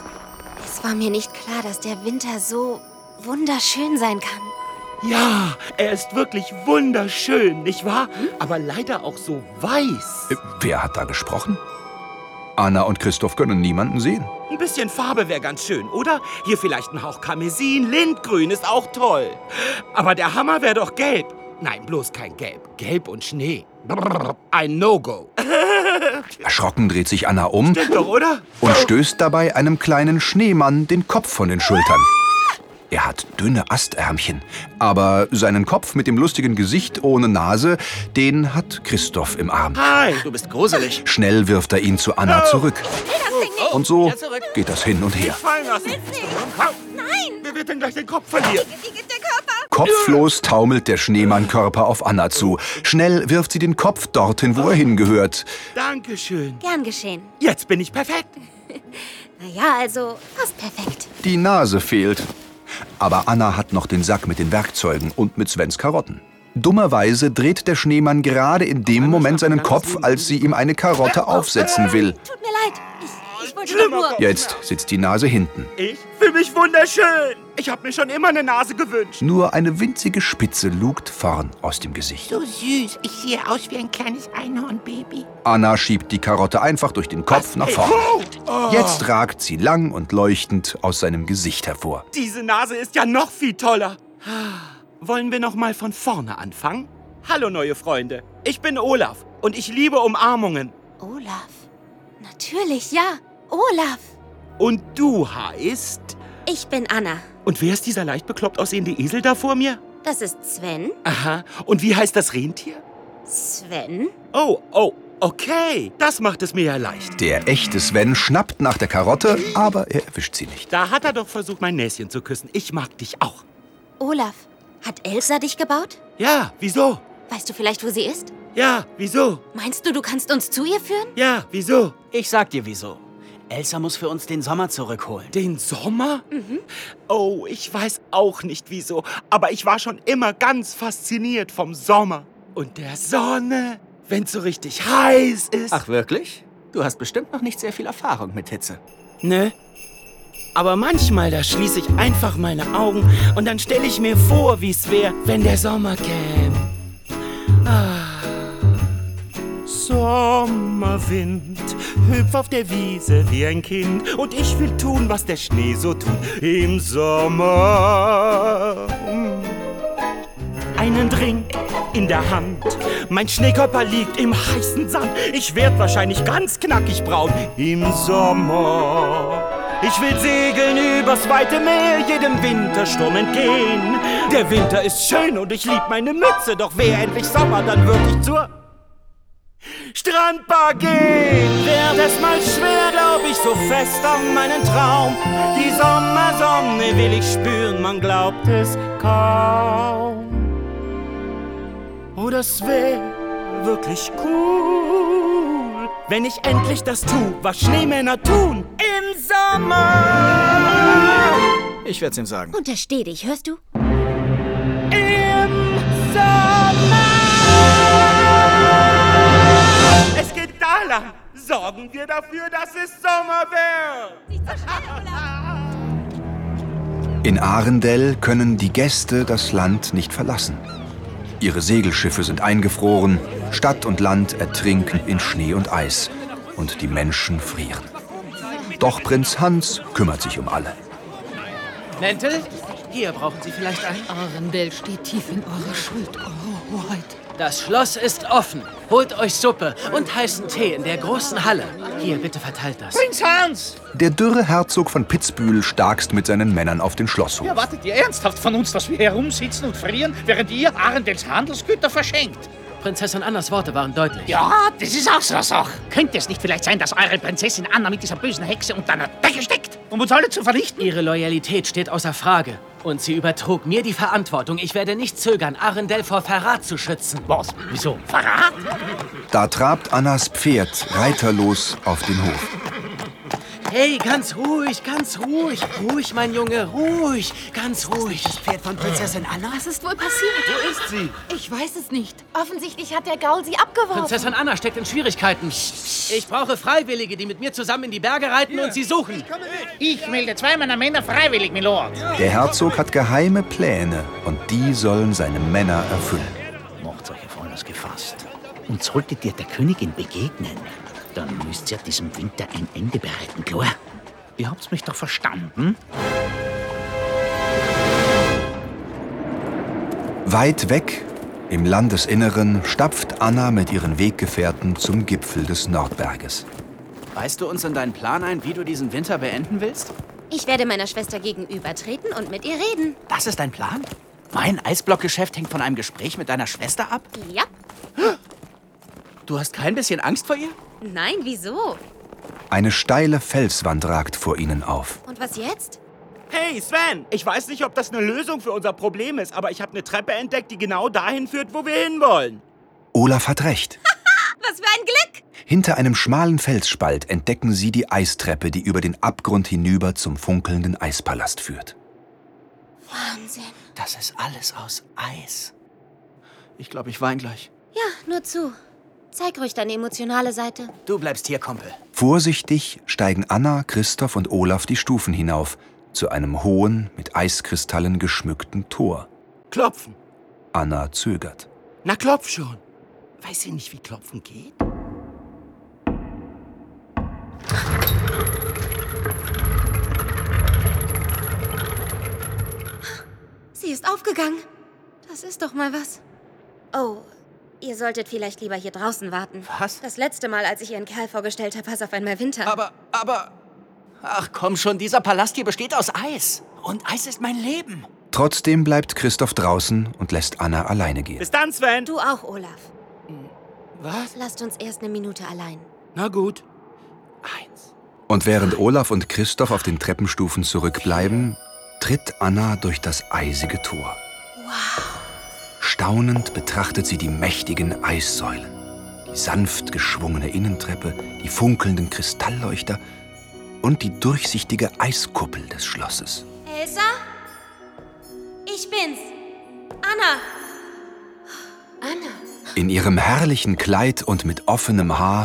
Es war mir nicht klar, dass der Winter so wunderschön sein kann. Ja, er ist wirklich wunderschön, nicht wahr? Aber leider auch so weiß. Äh, wer hat da gesprochen? Anna und Christoph können niemanden sehen. Ein bisschen Farbe wäre ganz schön, oder? Hier vielleicht ein Hauch Karmesin, Lindgrün ist auch toll. Aber der Hammer wäre doch gelb. Nein, bloß kein Gelb. Gelb und Schnee. Brrr, ein No-Go. Erschrocken dreht sich Anna um Stimmt doch, oder? und stößt dabei einem kleinen Schneemann den Kopf von den Schultern. Er hat dünne Astärmchen, aber seinen Kopf mit dem lustigen Gesicht ohne Nase, den hat Christoph im Arm. Hi, du bist gruselig. Schnell wirft er ihn zu Anna zurück. Und so Ja, zurück. geht das hin und her. Fallen lassen. Nein! Wer wird denn gleich den Kopf verlieren? Kopflos taumelt der Schneemannkörper auf Anna zu. Schnell wirft sie den Kopf dorthin, wo er hingehört. Dankeschön. Gern geschehen. Jetzt bin ich perfekt. Naja, also fast perfekt. Die Nase fehlt. Aber Anna hat noch den Sack mit den Werkzeugen und mit Svens Karotten. Dummerweise dreht der Schneemann gerade in dem Moment seinen Kopf, als sie ihm eine Karotte aufsetzen will. Tut mir leid. Ich, ich wollte doch nur... Jetzt sitzt die Nase hinten. Ich fühle mich wunderschön. Ich habe mir schon immer eine Nase gewünscht. Nur eine winzige Spitze lugt vorn aus dem Gesicht. So süß. Ich sehe aus wie ein kleines Einhornbaby. Anna schiebt die Karotte einfach durch den Kopf nach vorn. Jetzt ragt sie lang und leuchtend aus seinem Gesicht hervor. Diese Nase ist ja noch viel toller. Wollen wir noch mal von vorne anfangen? Hallo, neue Freunde. Ich bin Olaf und ich liebe Umarmungen. Olaf. Natürlich, ja. Olaf. Und du heißt... Ich bin Anna. Und wer ist dieser leicht bekloppt aussehende Esel da vor mir? Das ist Sven. Aha. Und wie heißt das Rentier? Sven? Oh, oh, okay. Das macht es mir ja leicht. Der echte Sven schnappt nach der Karotte, aber er erwischt sie nicht. Da hat er doch versucht, mein Näschen zu küssen. Ich mag dich auch. Olaf, hat Elsa dich gebaut? Ja, wieso? Weißt du vielleicht, wo sie ist? Ja, wieso? Meinst du, du kannst uns zu ihr führen? Ja, wieso? Ich sag dir wieso. Elsa muss für uns den Sommer zurückholen. Den Sommer? Mhm. Oh, ich weiß auch nicht wieso, aber ich war schon immer ganz fasziniert vom Sommer. Und der Sonne, wenn's so richtig heiß ist. Ach, wirklich? Du hast bestimmt noch nicht sehr viel Erfahrung mit Hitze. Ne? Aber manchmal, da schließe ich einfach meine Augen und dann stelle ich mir vor, wie es wäre, wenn der Sommer käme. Ah. Sommerwind, hüpf auf der Wiese wie ein Kind und ich will tun, was der Schnee so tut im Sommer. Einen Drink in der Hand, mein Schneekörper liegt im heißen Sand. Ich werd wahrscheinlich ganz knackig braun im Sommer. Ich will segeln übers weite Meer, jedem Wintersturm entgehen. Der Winter ist schön und ich lieb meine Mütze, doch wär endlich Sommer, dann würd ich zur Strandbar gehen. Werd es mal schwer, glaub ich so fest an meinen Traum. Die Sommersonne will ich spüren, man glaubt es kaum. Oh, das wär wirklich cool, wenn ich endlich das tu, was Schneemänner tun im Sommer. Ich werd's ihm sagen. Untersteh dich, hörst du? Im Sommer. Es geht da lang. Sorgen wir dafür, dass es Sommer wird. In Arendelle können die Gäste das Land nicht verlassen. Ihre Segelschiffe sind eingefroren, Stadt und Land ertrinken in Schnee und Eis und die Menschen frieren. Doch Prinz Hans kümmert sich um alle. Mäntel? Hier brauchen Sie vielleicht einen. Arendelle steht tief in eurer Schuld, Eure Hoheit. Das Schloss ist offen. Holt euch Suppe und heißen Tee in der großen Halle. Hier, bitte verteilt das. Prinz Hans! Der dürre Herzog von Pitzbühel starkst mit seinen Männern auf den Schlosshof. Erwartet ihr ernsthaft von uns, dass wir herumsitzen und frieren, während ihr Arendelles Handelsgüter verschenkt? Prinzessin Annas Worte waren deutlich. Ja, das ist auch so eine Sache. Könnte es nicht vielleicht sein, dass eure Prinzessin Anna mit dieser bösen Hexe unter einer Decke steckt, um uns alle zu vernichten? Ihre Loyalität steht außer Frage. Und sie übertrug mir die Verantwortung. Ich werde nicht zögern, Arendelle vor Verrat zu schützen. Was? Wieso? Verrat? Da trabt Annas Pferd reiterlos auf den Hof. Hey, ganz ruhig, ganz ruhig. Ruhig, mein Junge, ruhig. Ganz ruhig. Das Pferd von Prinzessin Anna? Was ist wohl passiert? Wo ist sie? Ich weiß es nicht. Offensichtlich hat der Gaul sie abgeworfen. Prinzessin Anna steckt in Schwierigkeiten. Ich brauche Freiwillige, die mit mir zusammen in die Berge reiten und sie suchen. Ich melde zwei meiner Männer freiwillig, Milord. Der Herzog hat geheime Pläne und die sollen seine Männer erfüllen. Macht euch auf alles gefasst. Und solltet ihr der Königin begegnen, dann müsst ihr diesem Winter ein Ende bereiten, klar? Ihr habt's mich doch verstanden? Weit weg, im Landesinneren, stapft Anna mit ihren Weggefährten zum Gipfel des Nordberges. Weißt du uns in deinen Plan ein, wie du diesen Winter beenden willst? Ich werde meiner Schwester gegenübertreten und mit ihr reden. Das ist dein Plan? Mein Eisblockgeschäft hängt von einem Gespräch mit deiner Schwester ab? Ja. Du hast kein bisschen Angst vor ihr? Nein, wieso? Eine steile Felswand ragt vor ihnen auf. Und was jetzt? Hey, Sven! Ich weiß nicht, ob das eine Lösung für unser Problem ist, aber ich habe eine Treppe entdeckt, die genau dahin führt, wo wir hinwollen. Olaf hat recht. Was für ein Glück! Hinter einem schmalen Felsspalt entdecken sie die Eistreppe, die über den Abgrund hinüber zum funkelnden Eispalast führt. Wahnsinn. Das ist alles aus Eis. Ich glaube, ich weine gleich. Ja, nur zu. Zeig ruhig deine emotionale Seite. Du bleibst hier, Kumpel. Vorsichtig steigen Anna, Christoph und Olaf die Stufen hinauf, zu einem hohen, mit Eiskristallen geschmückten Tor. Klopfen. Anna zögert. Na, klopf schon. Weiß ihr nicht, wie Klopfen geht? Sie ist aufgegangen. Das ist doch mal was. Oh, ihr solltet vielleicht lieber hier draußen warten. Was? Das letzte Mal, als ich ihren Kerl vorgestellt habe, war es auf einmal Winter. Aber, aber... Ach komm schon, dieser Palast hier besteht aus Eis. Und Eis ist mein Leben. Trotzdem bleibt Christoph draußen und lässt Anna alleine gehen. Bis dann, Sven. Du auch, Olaf. Was? Lasst uns erst eine Minute allein. Na gut. Eins. Und während Olaf und Christoph auf den Treppenstufen zurückbleiben, tritt Anna durch das eisige Tor. Wow. Staunend betrachtet sie die mächtigen Eissäulen, die sanft geschwungene Innentreppe, die funkelnden Kristallleuchter und die durchsichtige Eiskuppel des Schlosses. Elsa? Ich bin's. Anna. Anna. In ihrem herrlichen Kleid und mit offenem Haar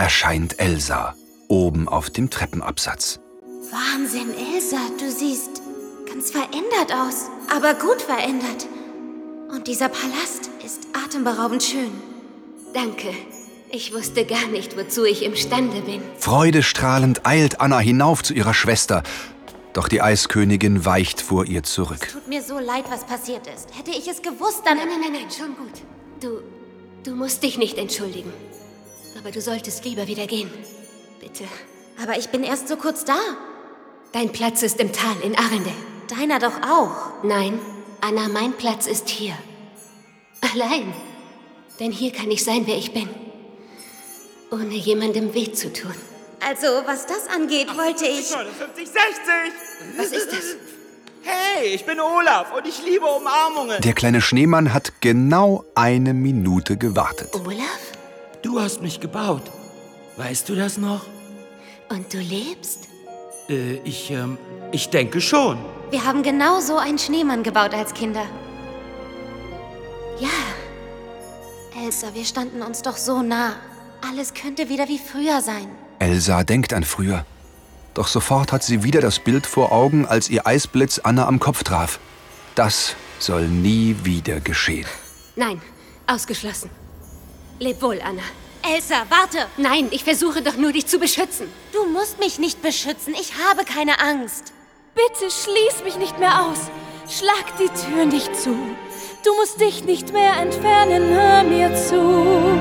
erscheint Elsa, oben auf dem Treppenabsatz. Wahnsinn, Elsa, du siehst ganz verändert aus, aber gut verändert. Und dieser Palast ist atemberaubend schön. Danke. Ich wusste gar nicht, wozu ich imstande bin. Freudestrahlend eilt Anna hinauf zu ihrer Schwester. Doch die Eiskönigin weicht vor ihr zurück. Tut mir so leid, was passiert ist. Hätte ich es gewusst, dann... Nein, nein, nein, nein, schon gut. Du, du musst dich nicht entschuldigen. Aber du solltest lieber wieder gehen. Bitte. Aber ich bin erst so kurz da. Dein Platz ist im Tal in Arendelle. Deiner doch auch. Nein, Anna, mein Platz ist hier. Allein. Denn hier kann ich sein, wer ich bin. Ohne jemandem weh zu tun. Also, was das angeht, wollte ich... fünfzig, sechzig! Was ist das? Hey, ich bin Olaf und ich liebe Umarmungen. Der kleine Schneemann hat genau eine Minute gewartet. Olaf? Du hast mich gebaut. Weißt du das noch? Und du lebst? Äh, ich, ähm, ich denke schon. Wir haben genau so einen Schneemann gebaut als Kinder. Ja. Elsa, wir standen uns doch so nah. Alles könnte wieder wie früher sein. Elsa denkt an früher. Doch sofort hat sie wieder das Bild vor Augen, als ihr Eisblitz Anna am Kopf traf. Das soll nie wieder geschehen. Nein, ausgeschlossen. Leb wohl, Anna. Elsa, warte! Nein, ich versuche doch nur, dich zu beschützen. Du musst mich nicht beschützen. Ich habe keine Angst. Bitte schließ mich nicht mehr aus. Schlag die Tür nicht zu. Du musst dich nicht mehr entfernen. Hör mir zu.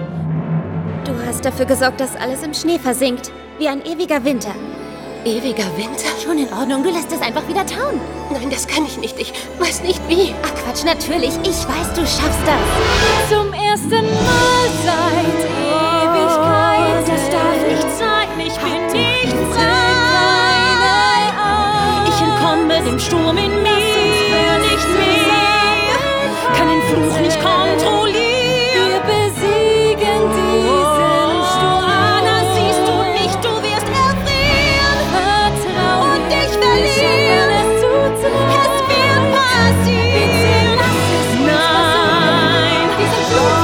Du hast dafür gesorgt, dass alles im Schnee versinkt. Wie ein ewiger Winter. Ewiger Winter? Schon in Ordnung, du lässt es einfach wieder tauen. Nein, das kann ich nicht. Ich weiß nicht wie. Ach Quatsch, natürlich. Ich weiß, du schaffst das. Zum ersten Mal seit Ewigkeit. Das darf nicht sein. Ich bin nicht frei. Ich entkomme dem Sturm in mir nicht mehr. Kann den Fluch nicht kontrollieren. Wir besiegen diesen Sturm. Anna, siehst du nicht, du wirst erfrieren. Vertrau und dich verlieren. Es tut so. Es wird passieren. Nein. Dieser Fluch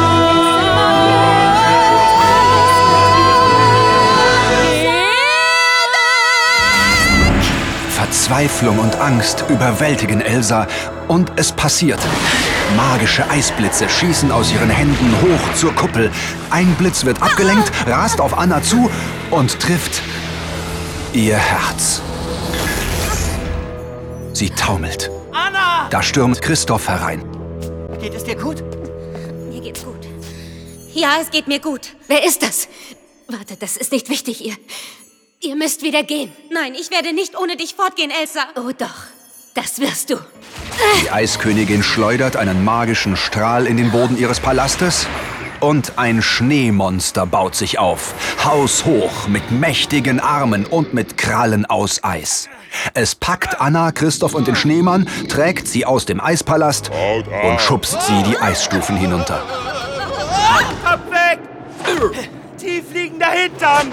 Verzweiflung und Angst überwältigen Elsa und es passiert. Magische Eisblitze schießen aus ihren Händen hoch zur Kuppel. Ein Blitz wird abgelenkt, rast auf Anna zu und trifft ihr Herz. Sie taumelt. Anna! Da stürmt Christoph herein. Geht es dir gut? Mir geht's gut. Ja, es geht mir gut. Wer ist das? Warte, das ist nicht wichtig. Ihr, ihr müsst wieder gehen. Nein, ich werde nicht ohne dich fortgehen, Elsa. Oh doch, das wirst du. Die Eiskönigin schleudert einen magischen Strahl in den Boden ihres Palastes und ein Schneemonster baut sich auf. Haushoch, mit mächtigen Armen und mit Krallen aus Eis. Es packt Anna, Christoph und den Schneemann, trägt sie aus dem Eispalast und schubst sie die Eisstufen hinunter. Komm weg! Tiefliegender Hintern!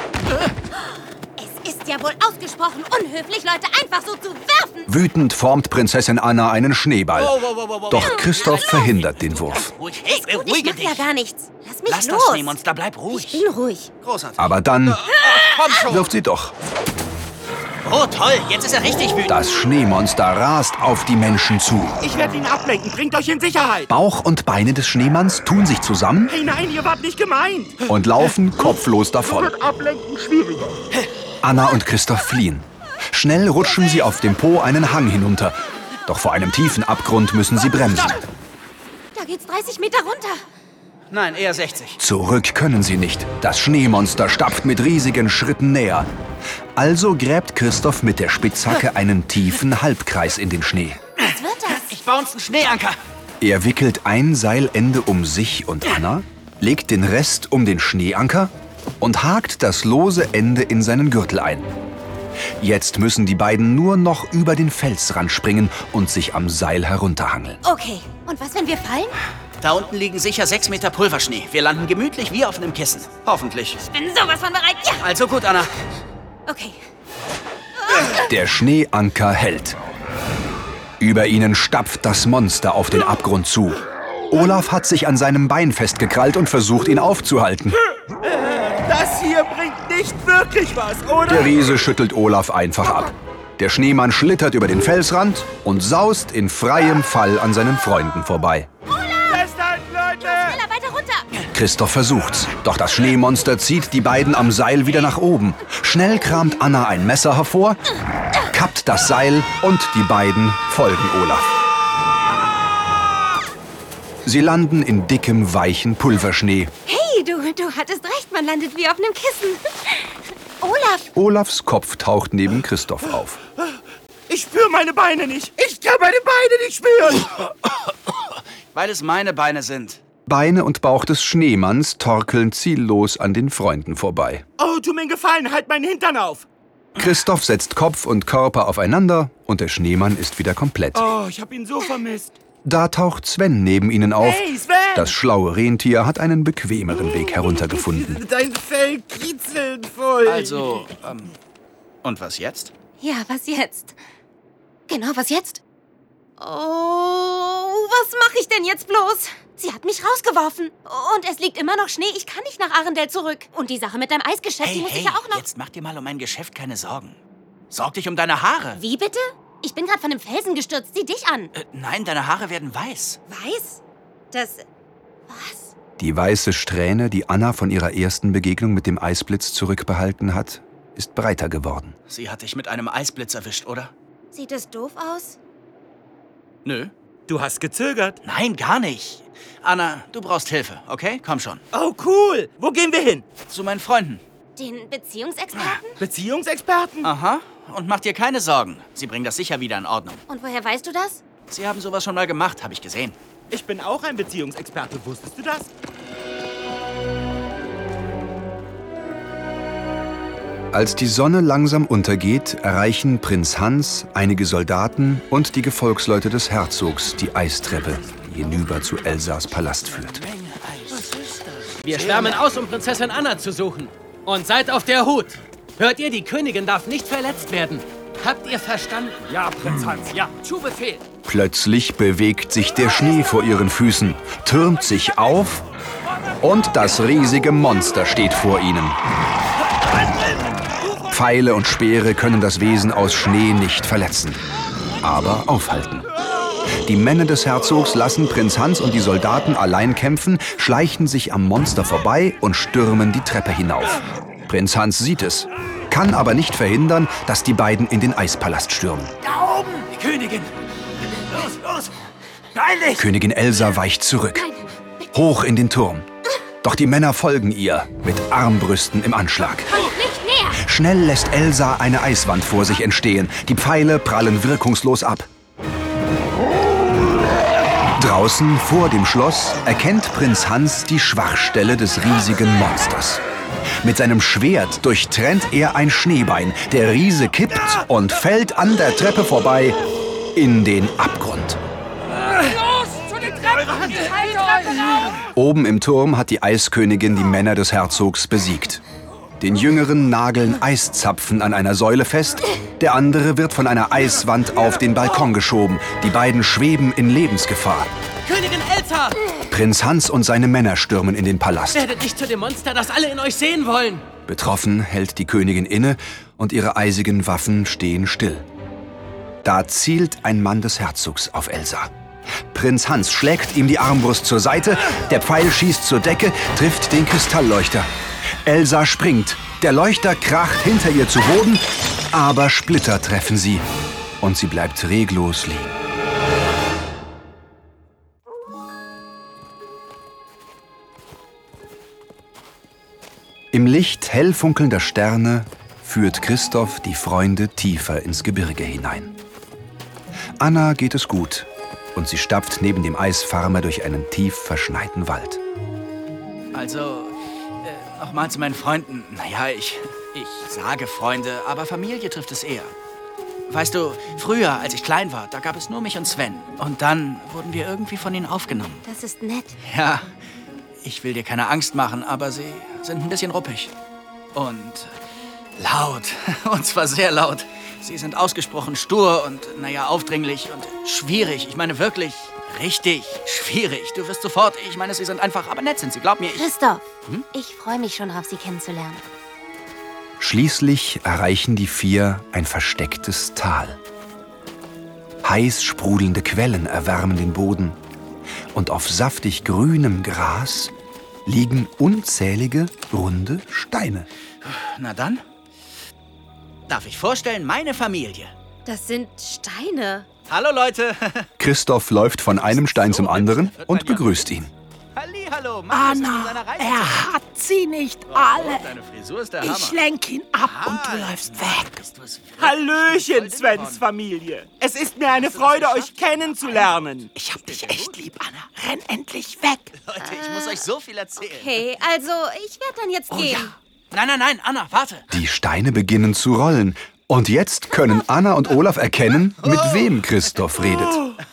Es ist ja wohl ausgesprochen unhöflich, Leute einfach so zu werfen. Wütend formt Prinzessin Anna einen Schneeball. Wow, wow, wow, wow. Doch Christoph verhindert den Wurf. Ruhig, hey, Ist gut, ich ruhige mach ja dich. gar nichts. Lass mich Lass los. das Schneemonster, bleib ruhig. Ich bin ruhig. Großartig. Aber dann Komm schon. wirft sie doch. Oh, toll, jetzt ist er richtig wütend. Das Schneemonster rast auf die Menschen zu. Ich werde ihn ablenken. Bringt euch in Sicherheit. Bauch und Beine des Schneemanns tun sich zusammen Hey, nein, ihr wart nicht gemeint. und laufen kopflos davon. Ablenken schwieriger. Anna und Christoph fliehen. Schnell rutschen sie auf dem Po einen Hang hinunter. Doch vor einem tiefen Abgrund müssen sie bremsen. Da geht's dreißig Meter runter. Nein, eher sechzig. Zurück können sie nicht. Das Schneemonster stapft mit riesigen Schritten näher. Also gräbt Christoph mit der Spitzhacke einen tiefen Halbkreis in den Schnee. Was wird das? Ich baue uns einen Schneeanker. Er wickelt ein Seilende um sich und Anna, legt den Rest um den Schneeanker und hakt das lose Ende in seinen Gürtel ein. Jetzt müssen die beiden nur noch über den Felsrand springen und sich am Seil herunterhangeln. Okay, und was, wenn wir fallen? Da unten liegen sicher sechs Meter Pulverschnee. Wir landen gemütlich wie auf einem Kissen. Hoffentlich. Ich bin sowas von bereit. Ja! Also gut, Anna. Okay. Der Schneeanker hält. Über ihnen stapft das Monster auf den Abgrund zu. Olaf hat sich an seinem Bein festgekrallt und versucht, ihn aufzuhalten. Da Das hier bringt nicht wirklich was, oder? Der Riese schüttelt Olaf einfach ab. Der Schneemann schlittert über den Felsrand und saust in freiem Fall an seinen Freunden vorbei. Festhalten, Leute! Schneller, weiter runter! Christoph versucht's, doch das Schneemonster zieht die beiden am Seil wieder nach oben. Schnell kramt Anna ein Messer hervor, kappt das Seil und die beiden folgen Olaf. Sie landen in dickem, weichen Pulverschnee. Hey, du, du hattest recht, man landet wie auf einem Kissen. Olaf! Olafs Kopf taucht neben Christoph auf. Ich spüre meine Beine nicht. Ich kann meine Beine nicht spüren. Weil es meine Beine sind. Beine und Bauch des Schneemanns torkeln ziellos an den Freunden vorbei. Oh, tu mir einen Gefallen, halt meinen Hintern auf. Christoph setzt Kopf und Körper aufeinander und der Schneemann ist wieder komplett. Oh, ich hab ihn so vermisst. Da taucht Sven neben ihnen auf. Hey, Sven! Das schlaue Rentier hat einen bequemeren Weg heruntergefunden. Dein Fell kitzelt voll. Also, ähm, und was jetzt? Ja, was jetzt? Genau, was jetzt? Oh, was mache ich denn jetzt bloß? Sie hat mich rausgeworfen. Und es liegt immer noch Schnee. Ich kann nicht nach Arendelle zurück. Und die Sache mit deinem Eisgeschäft, Hey, die muss hey, ich ja auch noch... jetzt mach dir mal um mein Geschäft keine Sorgen. Sorg dich um deine Haare. Wie bitte? Ich bin gerade von dem Felsen gestürzt. Sieh dich an. Äh, nein, deine Haare werden weiß. Weiß? Das... Was? Die weiße Strähne, die Anna von ihrer ersten Begegnung mit dem Eisblitz zurückbehalten hat, ist breiter geworden. Sie hat dich mit einem Eisblitz erwischt, oder? Sieht es doof aus? Nö. Du hast gezögert. Nein, gar nicht. Anna, du brauchst Hilfe, okay? Komm schon. Oh, cool. Wo gehen wir hin? Zu meinen Freunden. Den Beziehungsexperten? Beziehungsexperten? Aha. Und mach dir keine Sorgen. Sie bringen das sicher wieder in Ordnung. Und woher weißt du das? Sie haben sowas schon mal gemacht, habe ich gesehen. Ich bin auch ein Beziehungsexperte. Wusstest du das? Als die Sonne langsam untergeht, erreichen Prinz Hans, einige Soldaten und die Gefolgsleute des Herzogs die Eistreppe, die hinüber zu Elsas Palast führt. Wir schwärmen aus, um Prinzessin Anna zu suchen. Und seid auf der Hut. Hört ihr, die Königin darf nicht verletzt werden. Habt ihr verstanden? Ja, Prinz Hans, ja. Zu Befehl. Plötzlich bewegt sich der Schnee vor ihren Füßen, türmt sich auf und das riesige Monster steht vor ihnen. Pfeile und Speere können das Wesen aus Schnee nicht verletzen, aber aufhalten. Die Männer des Herzogs lassen Prinz Hans und die Soldaten allein kämpfen, schleichen sich am Monster vorbei und stürmen die Treppe hinauf. Prinz Hans sieht es, kann aber nicht verhindern, dass die beiden in den Eispalast stürmen. Da oben, die Königin. Los, los. Beeil dich. Königin Elsa weicht zurück, hoch in den Turm. Doch die Männer folgen ihr, mit Armbrüsten im Anschlag. Nicht näher! Schnell lässt Elsa eine Eiswand vor sich entstehen. Die Pfeile prallen wirkungslos ab. Draußen vor dem Schloss erkennt Prinz Hans die Schwachstelle des riesigen Monsters. Mit seinem Schwert durchtrennt er ein Schneebein. Der Riese kippt und fällt an der Treppe vorbei in den Abgrund. Los, zu den Treppen! Die Treppe rauf! Oben im Turm hat die Eiskönigin die Männer des Herzogs besiegt. Den Jüngeren nageln Eiszapfen an einer Säule fest, der andere wird von einer Eiswand auf den Balkon geschoben. Die beiden schweben in Lebensgefahr. Königin Elsa! Prinz Hans und seine Männer stürmen in den Palast. Werdet nicht zu dem Monster, das alle in euch sehen wollen. Betroffen hält die Königin inne und ihre eisigen Waffen stehen still. Da zielt ein Mann des Herzogs auf Elsa. Prinz Hans schlägt ihm die Armbrust zur Seite, der Pfeil schießt zur Decke, trifft den Kristallleuchter. Elsa springt, der Leuchter kracht hinter ihr zu Boden, aber Splitter treffen sie und sie bleibt reglos liegen. Im Licht hell funkelnder Sterne führt Christoph die Freunde tiefer ins Gebirge hinein. Anna geht es gut und sie stapft neben dem Eisfarmer durch einen tief verschneiten Wald. Also, äh, nochmal zu meinen Freunden. Naja, ich, ich sage Freunde, aber Familie trifft es eher. Weißt du, früher, als ich klein war, da gab es nur mich und Sven. Und dann wurden wir irgendwie von ihnen aufgenommen. Das ist nett. Ja, ich will dir keine Angst machen, aber sie sind ein bisschen ruppig. Und laut. Und zwar sehr laut. Sie sind ausgesprochen stur und, naja, aufdringlich und schwierig. Ich meine wirklich Richtig, schwierig. Du wirst sofort, ich meine, sie sind einfach, aber nett sind sie, glaub mir. Ich... Christoph, Hm? ich freue mich schon darauf, Sie kennenzulernen. Schließlich erreichen die vier ein verstecktes Tal. Heiß sprudelnde Quellen erwärmen den Boden. Und auf saftig grünem Gras liegen unzählige runde Steine. Na dann, darf ich vorstellen, meine Familie. Das sind Steine. Hallo Leute. Christoph läuft von einem Stein zum anderen und begrüßt ihn. Hallihallo, Anna, er hat sie nicht alle. Deine Frisur ist der Hammer. Ich lenk ihn ab und du läufst weg. Hallöchen, Svens Familie. Es ist mir eine Freude, euch kennenzulernen. Ich hab dich echt lieb, Anna. Renn endlich weg. Leute, ich muss euch so viel erzählen. Okay, also ich werde dann jetzt Oh gehen. ja. Nein, nein, nein, Anna, warte. Die Steine beginnen zu rollen. Und jetzt können Anna und Olaf erkennen, mit wem Christoph redet.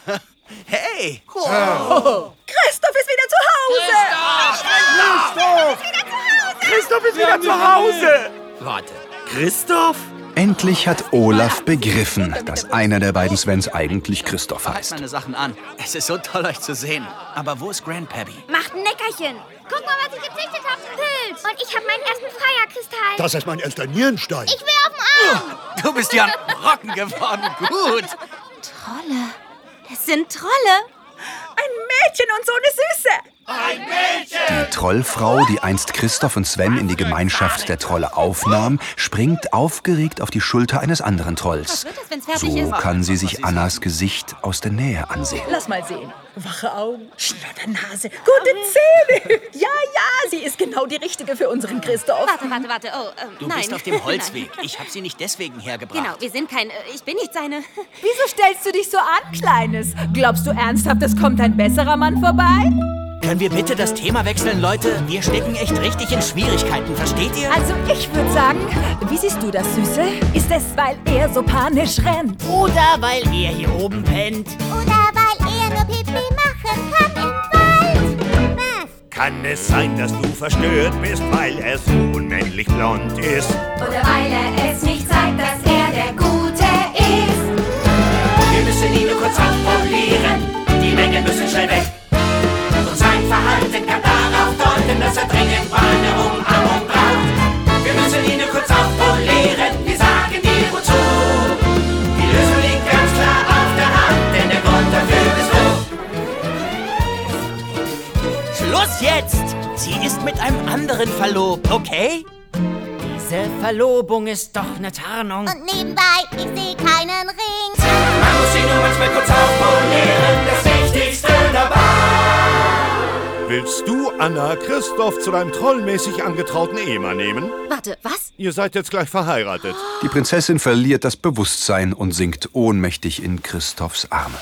Hey! Oh. Christoph ist wieder zu Hause! Christoph! Christoph ist wieder zu Hause! Warte, Christoph? Endlich hat Olaf begriffen, dass einer der beiden Svens eigentlich Christoph Halt heißt. meine Sachen an. Es ist so toll, euch zu sehen. Aber wo ist Grandpappy? Macht ein Neckerchen. Guck mal, was ich gezüchtet habe. Pilz. Und ich habe meinen ersten Feierkristall. Das ist mein erster Nierenstein. Ich will auf den Arm. Du bist ja ein Brocken geworden. Gut. Trolle. Das sind Trolle. Ein Mädchen und so eine Süße. Ein Mädchen! Die Trollfrau, die einst Christoph und Sven in die Gemeinschaft der Trolle aufnahm, springt aufgeregt auf die Schulter eines anderen Trolls. Was wird das, wenn's fertig So ist? kann sie sich Annas Gesicht aus der Nähe ansehen. Lass mal sehen. Wache Augen, Schnatternase, gute Zähne. Ja, ja, sie ist genau die Richtige für unseren Christoph. Warte, warte, warte. Oh, ähm, Du nein. bist auf dem Holzweg. Nein. Ich habe sie nicht deswegen hergebracht. Genau, wir sind kein... Äh, ich bin nicht seine... Wieso stellst du dich so an, Kleines? Glaubst du ernsthaft, es kommt ein besserer Mann vorbei? Können wir bitte das Thema wechseln, Leute? Wir stecken echt richtig in Schwierigkeiten, versteht ihr? Also ich würde sagen, wie siehst du das, Süße? Ist es, weil er so panisch rennt? Oder weil er hier oben pennt. Oder weil er nur Pipi machen kann im Wald. Was? Kann es sein, dass du verstört bist, weil er so unmännlich blond ist? Oder weil er es nicht zeigt, dass er der Gute ist. Wir müssen ihn nur kurz abpolieren. Die Mengen müssen schnell weg. Und sein Verhalten kann darauf deuten, dass er dringend mal eine Umarmung braucht. Wir müssen ihn nur kurz aufpolieren. Wir sagen dir gut zu. Die Lösung liegt ganz klar auf der Hand, denn der Grund dafür ist wo. Schluss jetzt! Sie ist mit einem anderen verlobt, okay? Diese Verlobung ist doch eine Tarnung. Und nebenbei, ich sehe keinen Ring. Man muss ihn nur manchmal kurz aufpolieren. Das Wichtigste dabei. Willst du, Anna, Christoph zu deinem trollmäßig angetrauten Ehemann nehmen? Warte, was? Ihr seid jetzt gleich verheiratet. Die Prinzessin verliert das Bewusstsein und sinkt ohnmächtig in Christophs Arme.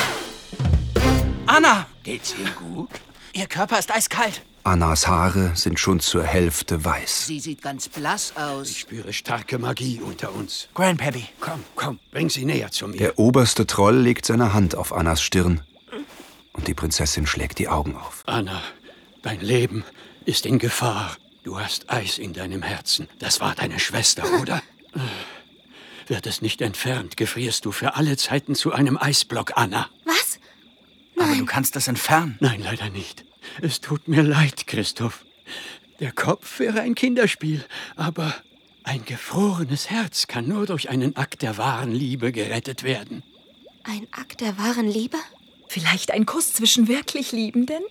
Anna! Geht's ihr gut? Ihr Körper ist eiskalt. Annas Haare sind schon zur Hälfte weiß. Sie sieht ganz blass aus. Ich spüre starke Magie unter uns. Grandpappy. Komm, komm, bring sie näher zu mir. Der oberste Troll legt seine Hand auf Annas Stirn und die Prinzessin schlägt die Augen auf. Anna, dein Leben ist in Gefahr. Du hast Eis in deinem Herzen. Das war deine Schwester, oder? Wird es nicht entfernt, gefrierst du für alle Zeiten zu einem Eisblock, Anna. Was? Aber du kannst es entfernen. Nein, leider nicht. Es tut mir leid, Christoph. Der Kopf wäre ein Kinderspiel, aber ein gefrorenes Herz kann nur durch einen Akt der wahren Liebe gerettet werden. Ein Akt der wahren Liebe? Vielleicht ein Kuss zwischen wirklich Liebenden?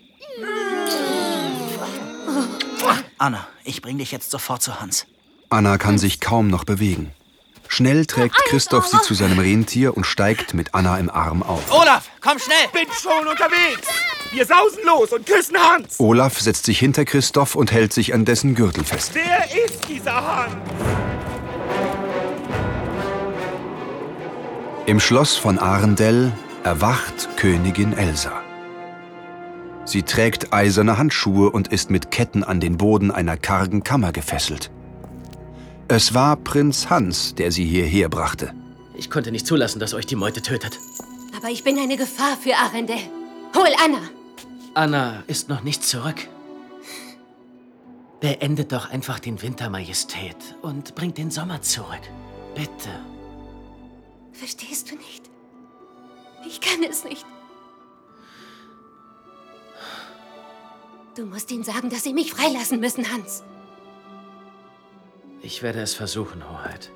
Anna, ich bring dich jetzt sofort zu Hans. Anna kann sich kaum noch bewegen. Schnell trägt Christoph sie zu seinem Rentier und steigt mit Anna im Arm auf. Olaf, komm schnell! Bin schon unterwegs! Wir sausen los und küssen Hans! Olaf setzt sich hinter Christoph und hält sich an dessen Gürtel fest. Wer ist dieser Hans? Im Schloss von Arendelle erwacht Königin Elsa. Sie trägt eiserne Handschuhe und ist mit Ketten an den Boden einer kargen Kammer gefesselt. Es war Prinz Hans, der sie hierher brachte. Ich konnte nicht zulassen, dass euch die Meute tötet. Aber ich bin eine Gefahr für Arendelle. Hol Anna! Anna ist noch nicht zurück. Beendet doch einfach den Winter, Majestät, und bringt den Sommer zurück. Bitte. Verstehst du nicht? Ich kann es nicht. Du musst ihnen sagen, dass sie mich freilassen müssen, Hans. Ich werde es versuchen, Hoheit.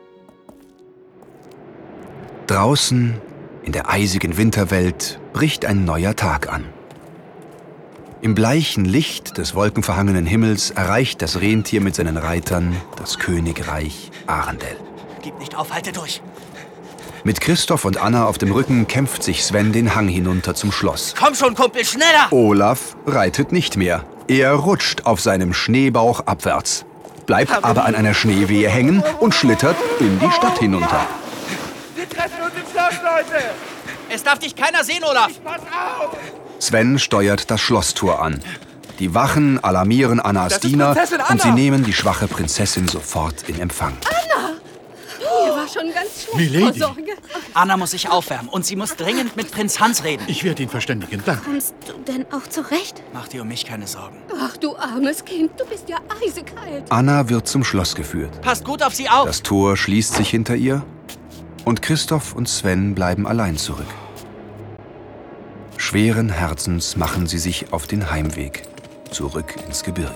Draußen, in der eisigen Winterwelt, bricht ein neuer Tag an. Im bleichen Licht des wolkenverhangenen Himmels erreicht das Rentier mit seinen Reitern das Königreich Arendelle. Gib nicht auf, halte durch. Mit Christoph und Anna auf dem Rücken kämpft sich Sven den Hang hinunter zum Schloss. Komm schon, Kumpel, schneller! Olaf reitet nicht mehr. Er rutscht auf seinem Schneebauch abwärts, bleibt aber an einer Schneewehe hängen und schlittert in die Stadt hinunter. Wir treffen uns im Schloss, Leute! Es darf dich keiner sehen, Olaf! Pass auf! Sven steuert das Schlosstor an. Die Wachen alarmieren Annas Diener Anna. und sie nehmen die schwache Prinzessin sofort in Empfang. Anna! Mir war schon ganz schlecht vor Milady. Sorge. Anna muss sich aufwärmen und sie muss dringend mit Prinz Hans reden. Ich werde ihn verständigen, danke. Kommst du denn auch zurecht? Mach dir um mich keine Sorgen. Ach, du armes Kind, du bist ja eisekalt. Anna wird zum Schloss geführt. Passt gut auf sie auf! Das Tor schließt sich hinter ihr und Christoph und Sven bleiben allein zurück. Schweren Herzens machen sie sich auf den Heimweg zurück ins Gebirge.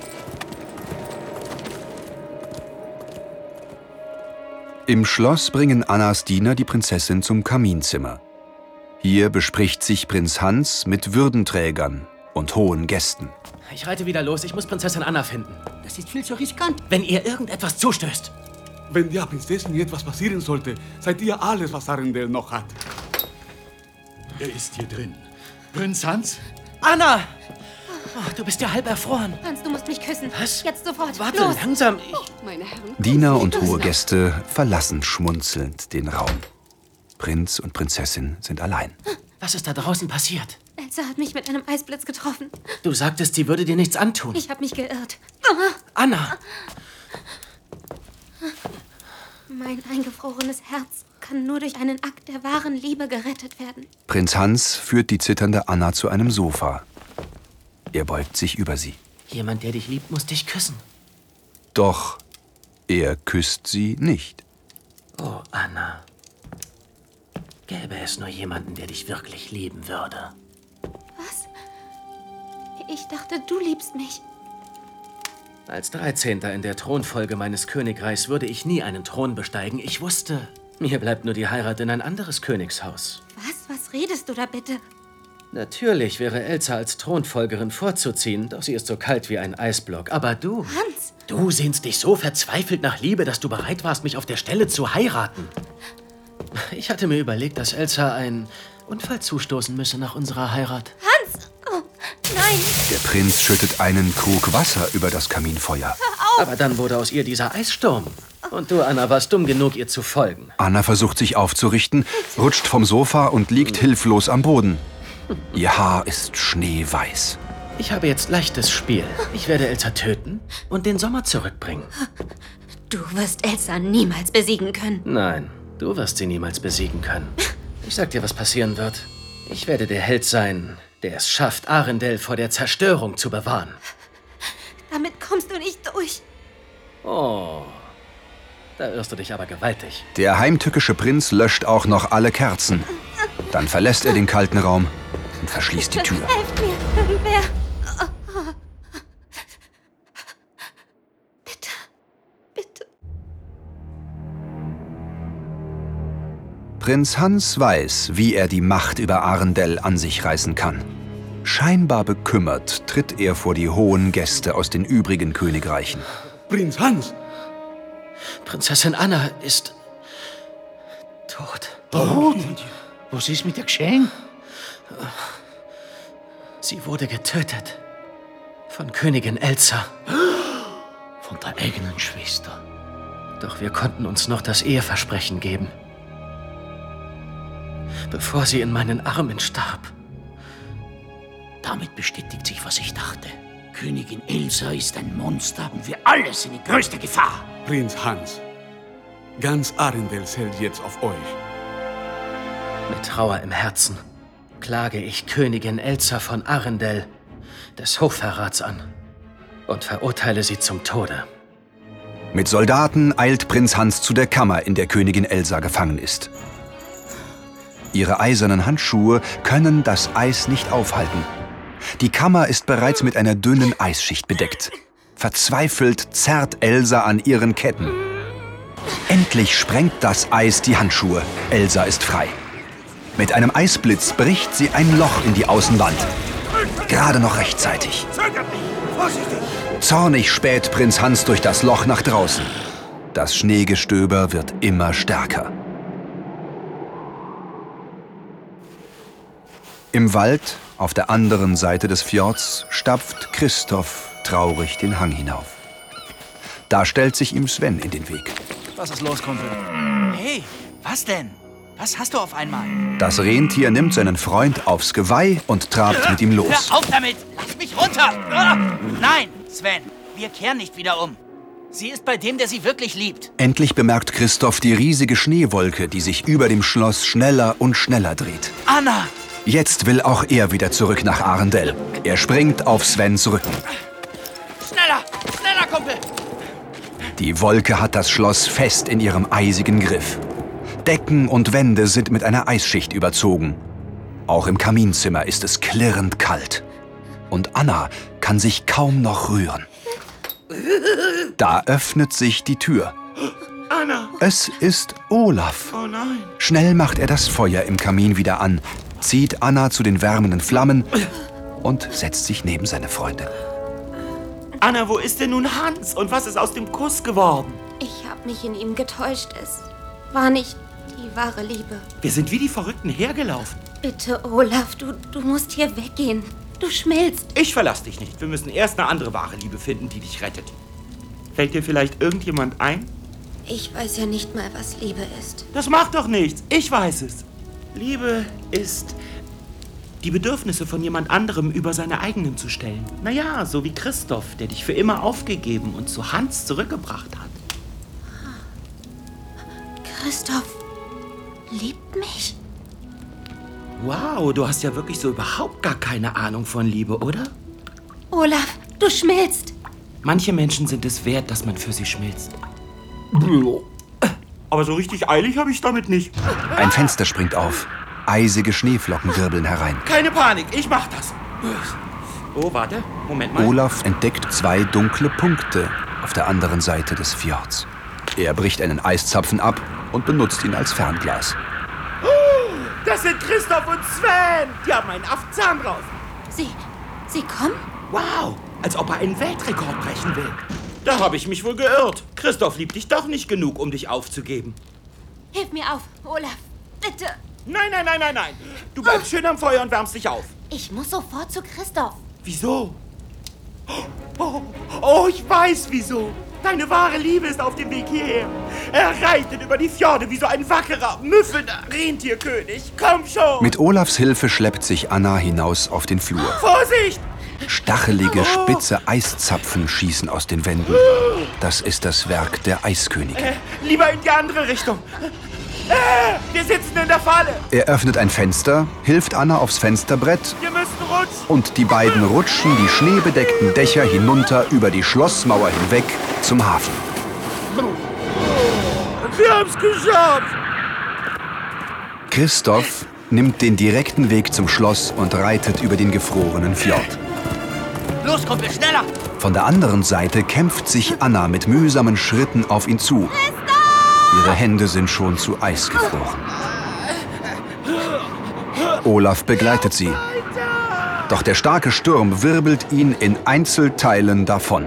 Im Schloss bringen Annas Diener die Prinzessin zum Kaminzimmer. Hier bespricht sich Prinz Hans mit Würdenträgern und hohen Gästen. Ich reite wieder los. Ich muss Prinzessin Anna finden. Das ist viel zu riskant. Wenn ihr irgendetwas zustößt. Wenn der Prinzessin etwas passieren sollte, seid ihr alles, was Arendelle noch hat. Er ist hier drin. Prinz Hans? Anna! Oh, du bist ja halb erfroren. Hans, du musst mich küssen. Was? Jetzt sofort. Warte, Los. langsam. Ich... Oh, meine Herren. Diener und hohe Gäste verlassen schmunzelnd den Raum. Prinz und Prinzessin sind allein. Was ist da draußen passiert? Elsa hat mich mit einem Eisblitz getroffen. Du sagtest, sie würde dir nichts antun. Ich habe mich geirrt. Anna! Mein eingefrorenes Herz kann nur durch einen Akt der wahren Liebe gerettet werden. Prinz Hans führt die zitternde Anna zu einem Sofa. Er beugt sich über sie. Jemand, der dich liebt, muss dich küssen. Doch er küsst sie nicht. Oh, Anna. Gäbe es nur jemanden, der dich wirklich lieben würde. Was? Ich dachte, du liebst mich. Als Dreizehnter in der Thronfolge meines Königreichs würde ich nie einen Thron besteigen. Ich wusste, mir bleibt nur die Heirat in ein anderes Königshaus. Was? Was redest du da bitte? Natürlich wäre Elsa als Thronfolgerin vorzuziehen, doch sie ist so kalt wie ein Eisblock. Aber du... Hans! Du sehnst dich so verzweifelt nach Liebe, dass du bereit warst, mich auf der Stelle zu heiraten. Ich hatte mir überlegt, dass Elsa einen Unfall zustoßen müsse nach unserer Heirat. Hans! Oh, nein! Der Prinz schüttet einen Krug Wasser über das Kaminfeuer. Aber dann wurde aus ihr dieser Eissturm. Und du, Anna, warst dumm genug, ihr zu folgen. Anna versucht sich aufzurichten, rutscht vom Sofa und liegt hilflos am Boden. Ihr Haar ist schneeweiß. Ich habe jetzt leichtes Spiel. Ich werde Elsa töten und den Sommer zurückbringen. Du wirst Elsa niemals besiegen können. Nein, du wirst sie niemals besiegen können. Ich sag dir, was passieren wird. Ich werde der Held sein, der es schafft, Arendelle vor der Zerstörung zu bewahren. Damit kommst du nicht durch. Oh, da irrst du dich aber gewaltig. Der heimtückische Prinz löscht auch noch alle Kerzen. Dann verlässt er den kalten Raum und verschließt die Tür. Helft mir, irgendwer. Bitte, bitte. Prinz Hans weiß, wie er die Macht über Arendelle an sich reißen kann. Scheinbar bekümmert tritt er vor die hohen Gäste aus den übrigen Königreichen. Prinz Hans! Prinzessin Anna ist tot. Tot? Was ist mit ihr geschehen? Sie wurde getötet. Von Königin Elsa. Von der eigenen Schwester. Doch wir konnten uns noch das Eheversprechen geben. Bevor sie in meinen Armen starb. Damit bestätigt sich, was ich dachte. Königin Elsa ist ein Monster und wir alle sind in größter Gefahr. Prinz Hans, ganz Arendelle zählt jetzt auf euch. Mit Trauer im Herzen klage ich Königin Elsa von Arendelle des Hochverrats an und verurteile sie zum Tode. Mit Soldaten eilt Prinz Hans zu der Kammer, in der Königin Elsa gefangen ist. Ihre eisernen Handschuhe können das Eis nicht aufhalten. Die Kammer ist bereits mit einer dünnen Eisschicht bedeckt. Verzweifelt zerrt Elsa an ihren Ketten. Endlich sprengt das Eis die Handschuhe. Elsa ist frei. Mit einem Eisblitz bricht sie ein Loch in die Außenwand. Gerade noch rechtzeitig. Zornig späht Prinz Hans durch das Loch nach draußen. Das Schneegestöber wird immer stärker. Im Wald, auf der anderen Seite des Fjords, stapft Christoph traurig den Hang hinauf. Da stellt sich ihm Sven in den Weg. Was ist los, Kumpel? Hey, was denn? Was hast du auf einmal? Das Rentier nimmt seinen Freund aufs Geweih und trabt mit ihm los. Hör auf damit! Lass mich runter! Ah! Nein, Sven, wir kehren nicht wieder um. Sie ist bei dem, der sie wirklich liebt. Endlich bemerkt Christoph die riesige Schneewolke, die sich über dem Schloss schneller und schneller dreht. Anna! Jetzt will auch er wieder zurück nach Arendelle. Er springt auf Svens Rücken. Schneller! Schneller, Kumpel! Die Wolke hat das Schloss fest in ihrem eisigen Griff. Decken und Wände sind mit einer Eisschicht überzogen. Auch im Kaminzimmer ist es klirrend kalt. Und Anna kann sich kaum noch rühren. Da öffnet sich die Tür. Anna! Es ist Olaf. Oh nein! Schnell macht er das Feuer im Kamin wieder an, zieht Anna zu den wärmenden Flammen und setzt sich neben seine Freundin. Anna, wo ist denn nun Hans? Und was ist aus dem Kuss geworden? Ich habe mich in ihm getäuscht. Es war nicht die wahre Liebe. Wir sind wie die Verrückten hergelaufen. Bitte, Olaf, du, du musst hier weggehen. Du schmilzt. Ich verlass dich nicht. Wir müssen erst eine andere wahre Liebe finden, die dich rettet. Fällt dir vielleicht irgendjemand ein? Ich weiß ja nicht mal, was Liebe ist. Das macht doch nichts. Ich weiß es. Liebe ist, die Bedürfnisse von jemand anderem über seine eigenen zu stellen. Naja, so wie Christoph, der dich für immer aufgegeben und zu Hans zurückgebracht hat. Christoph liebt mich? Wow, du hast ja wirklich so überhaupt gar keine Ahnung von Liebe, oder? Olaf, du schmilzt. Manche Menschen sind es wert, dass man für sie schmilzt. Aber so richtig eilig habe ich damit nicht. Ein Fenster springt auf. Eisige Schneeflocken wirbeln herein. Keine Panik, ich mach das. Oh, warte, Moment mal. Olaf entdeckt zwei dunkle Punkte auf der anderen Seite des Fjords. Er bricht einen Eiszapfen ab und benutzt ihn als Fernglas. Das sind Christoph und Sven. Die haben einen Affenzahn drauf. Sie, sie kommen? Wow, als ob er einen Weltrekord brechen will. Da habe ich mich wohl geirrt. Christoph liebt dich doch nicht genug, um dich aufzugeben. Hilf mir auf, Olaf, bitte. Nein, nein, nein, nein, nein. Du bleibst schön am Feuer und wärmst dich auf. Ich muss sofort zu Christoph. Wieso? Oh, oh, ich weiß wieso. Deine wahre Liebe ist auf dem Weg hierher. Er reitet über die Fjorde wie so ein wackerer, müffelnder Rentierkönig. Komm schon! Mit Olafs Hilfe schleppt sich Anna hinaus auf den Flur. Vorsicht! Stachelige, spitze Eiszapfen schießen aus den Wänden. Das ist das Werk der Eiskönigin. Äh, lieber in die andere Richtung. Äh, wir sitzen in der Falle. Er öffnet ein Fenster, hilft Anna aufs Fensterbrett. Wir müssen rutschen. Und die beiden rutschen die schneebedeckten Dächer hinunter über die Schlossmauer hinweg zum Hafen. Wir haben's geschafft. Christoph nimmt den direkten Weg zum Schloss und reitet über den gefrorenen Fjord. Los, Kumpel, schneller! Von der anderen Seite kämpft sich Anna mit mühsamen Schritten auf ihn zu. Ihre Hände sind schon zu Eis gefroren. Olaf begleitet sie. Doch der starke Sturm wirbelt ihn in Einzelteilen davon.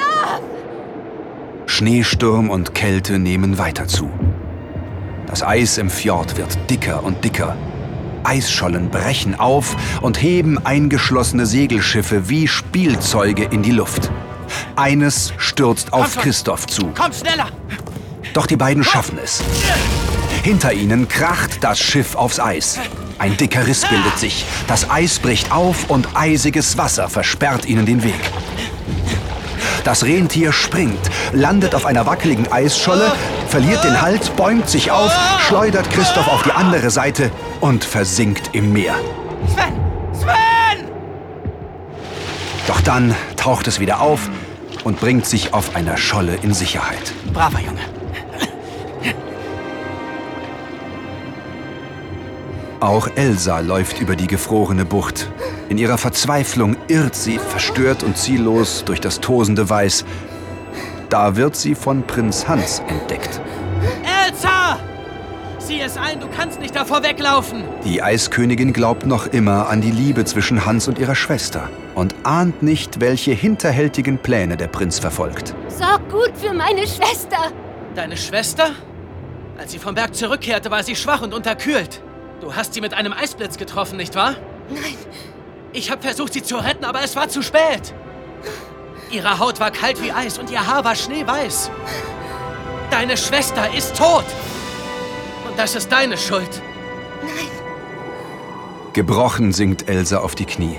Schneesturm und Kälte nehmen weiter zu. Das Eis im Fjord wird dicker und dicker. Eisschollen brechen auf und heben eingeschlossene Segelschiffe wie Spielzeuge in die Luft. Eines stürzt auf Christoph zu. Komm, schneller! Doch die beiden schaffen es. Hinter ihnen kracht das Schiff aufs Eis. Ein dicker Riss bildet sich. Das Eis bricht auf und eisiges Wasser versperrt ihnen den Weg. Das Rentier springt, landet auf einer wackeligen Eisscholle, verliert den Halt, bäumt sich auf, schleudert Christoph auf die andere Seite und versinkt im Meer. Sven! Sven! Doch dann taucht es wieder auf und bringt sich auf einer Scholle in Sicherheit. Braver Junge. Auch Elsa läuft über die gefrorene Bucht. In ihrer Verzweiflung irrt sie, verstört und ziellos, durch das tosende Weiß. Da wird sie von Prinz Hans entdeckt. Elsa! Sieh es ein, du kannst nicht davor weglaufen! Die Eiskönigin glaubt noch immer an die Liebe zwischen Hans und ihrer Schwester und ahnt nicht, welche hinterhältigen Pläne der Prinz verfolgt. Sorg gut für meine Schwester! Deine Schwester? Als sie vom Berg zurückkehrte, war sie schwach und unterkühlt. Du hast sie mit einem Eisblitz getroffen, nicht wahr? Nein. Ich habe versucht, sie zu retten, aber es war zu spät. Ihre Haut war kalt wie Eis und ihr Haar war schneeweiß. Deine Schwester ist tot. Und das ist deine Schuld. Nein. Gebrochen sinkt Elsa auf die Knie.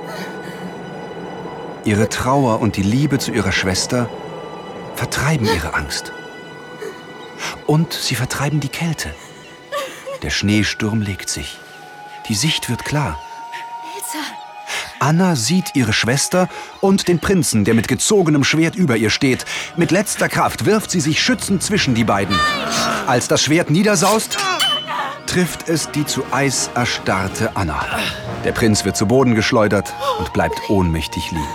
Ihre Trauer und die Liebe zu ihrer Schwester vertreiben ihre Angst. Und sie vertreiben die Kälte. Der Schneesturm legt sich. Die Sicht wird klar. Elsa. Anna sieht ihre Schwester und den Prinzen, der mit gezogenem Schwert über ihr steht. Mit letzter Kraft wirft sie sich schützend zwischen die beiden. Als das Schwert niedersaust, trifft es die zu Eis erstarrte Anna. Der Prinz wird zu Boden geschleudert und bleibt ohnmächtig liegen.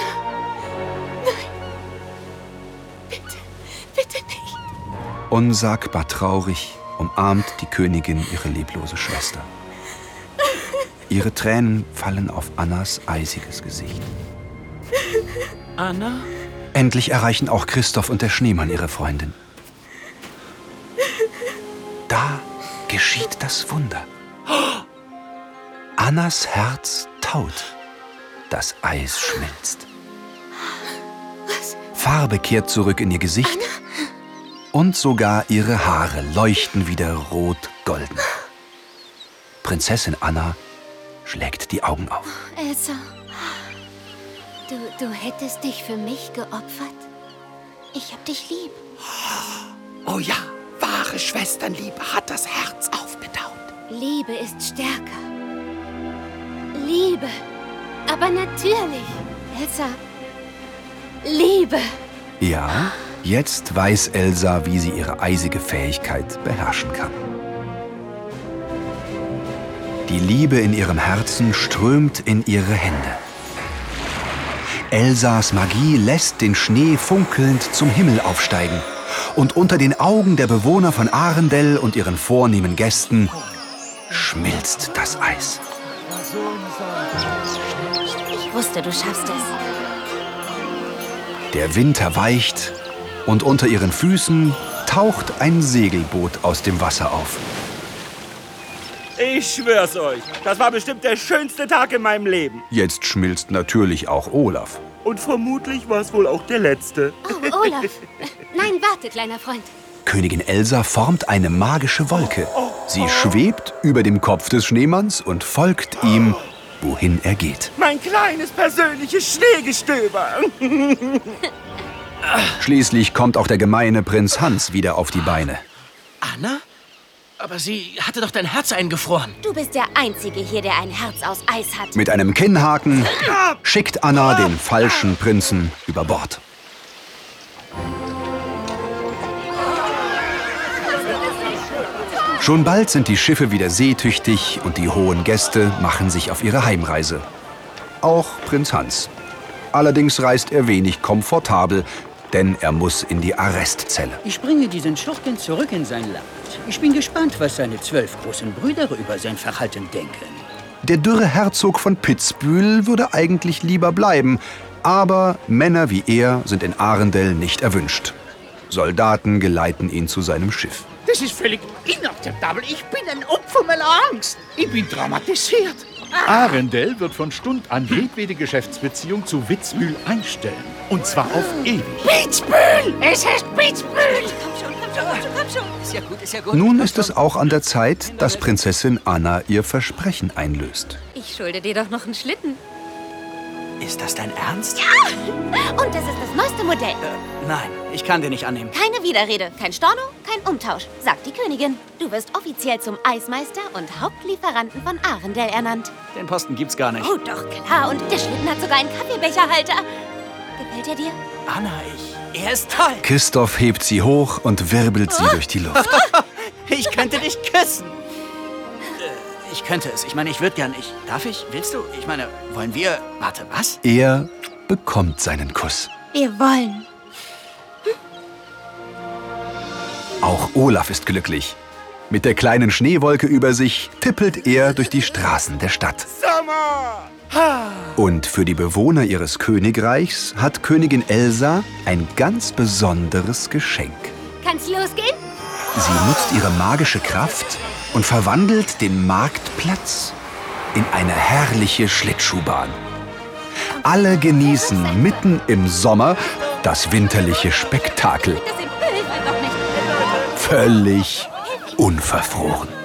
Unsagbar traurig umarmt die Königin ihre leblose Schwester. Ihre Tränen fallen auf Annas eisiges Gesicht. Anna? Endlich erreichen auch Christoph und der Schneemann ihre Freundin. Da geschieht das Wunder. Annas Herz taut. Das Eis schmilzt. Farbe kehrt zurück in ihr Gesicht. Und sogar ihre Haare leuchten wieder rot-golden. Prinzessin Anna schlägt die Augen auf. Elsa, du, du hättest dich für mich geopfert? Ich hab dich lieb. Oh ja, wahre Schwesternliebe hat das Herz aufgetaut. Liebe ist stärker. Liebe. Aber natürlich. Elsa. Liebe. Ja, jetzt weiß Elsa, wie sie ihre eisige Fähigkeit beherrschen kann. Die Liebe in ihrem Herzen strömt in ihre Hände. Elsas Magie lässt den Schnee funkelnd zum Himmel aufsteigen. Und unter den Augen der Bewohner von Arendelle und ihren vornehmen Gästen schmilzt das Eis. Ich wusste, du schaffst es. Der Winter weicht und unter ihren Füßen taucht ein Segelboot aus dem Wasser auf. Ich schwör's euch, das war bestimmt der schönste Tag in meinem Leben. Jetzt schmilzt natürlich auch Olaf. Und vermutlich war es wohl auch der letzte. Oh, Olaf. Nein, warte, kleiner Freund. Königin Elsa formt eine magische Wolke. Sie schwebt über dem Kopf des Schneemanns und folgt ihm, wohin er geht. Mein kleines persönliches Schneegestöber. Schließlich kommt auch der gemeine Prinz Hans wieder auf die Beine. Anna? Aber sie hatte doch dein Herz eingefroren. Du bist der Einzige hier, der ein Herz aus Eis hat. Mit einem Kinnhaken schickt Anna den falschen Prinzen über Bord. Schon bald sind die Schiffe wieder seetüchtig und die hohen Gäste machen sich auf ihre Heimreise. Auch Prinz Hans. Allerdings reist er wenig komfortabel, denn er muss in die Arrestzelle. Ich bringe diesen Schurken zurück in sein Land. Ich bin gespannt, was seine zwölf großen Brüder über sein Verhalten denken. Der dürre Herzog von Pitzbühel würde eigentlich lieber bleiben, aber Männer wie er sind in Arendelle nicht erwünscht. Soldaten geleiten ihn zu seinem Schiff. Das ist völlig inakzeptabel. Ich bin ein Opfer meiner Angst. Ich bin traumatisiert. Arendelle wird von Stund an jedwede Geschäftsbeziehung zu Witzbühel einstellen. Und zwar auf ewig. Pitzbühel! Es heißt Pitzbühel! Komm schon, komm schon, komm schon, komm schon. Ist ja gut, ist ja gut. Nun ist es auch an der Zeit, dass Prinzessin Anna ihr Versprechen einlöst. Ich schulde dir doch noch einen Schlitten. Ist das dein Ernst? Ja! Und das ist das neueste Modell. Äh, nein, ich kann den nicht annehmen. Keine Widerrede, kein Storno, kein Umtausch, sagt die Königin. Du wirst offiziell zum Eismeister und Hauptlieferanten von Arendelle ernannt. Den Posten gibt's gar nicht. Oh, doch klar. Und der Schlitten hat sogar einen Kaffeebecherhalter. Gefällt er dir? Anna, ich... Er ist toll. Christoph hebt sie hoch und wirbelt sie Oh. durch die Luft. Ich könnte dich küssen. ich könnte es. Ich meine, ich würde gern. Ich, darf ich? Willst du? Ich meine, wollen wir... Warte, was? Er bekommt seinen Kuss. Wir wollen. Auch Olaf ist glücklich. Mit der kleinen Schneewolke über sich tippelt er durch die Straßen der Stadt. Und für die Bewohner ihres Königreichs hat Königin Elsa ein ganz besonderes Geschenk. Kann's losgehen? Sie nutzt ihre magische Kraft und verwandelt den Marktplatz in eine herrliche Schlittschuhbahn. Alle genießen mitten im Sommer das winterliche Spektakel. Völlig unverfroren.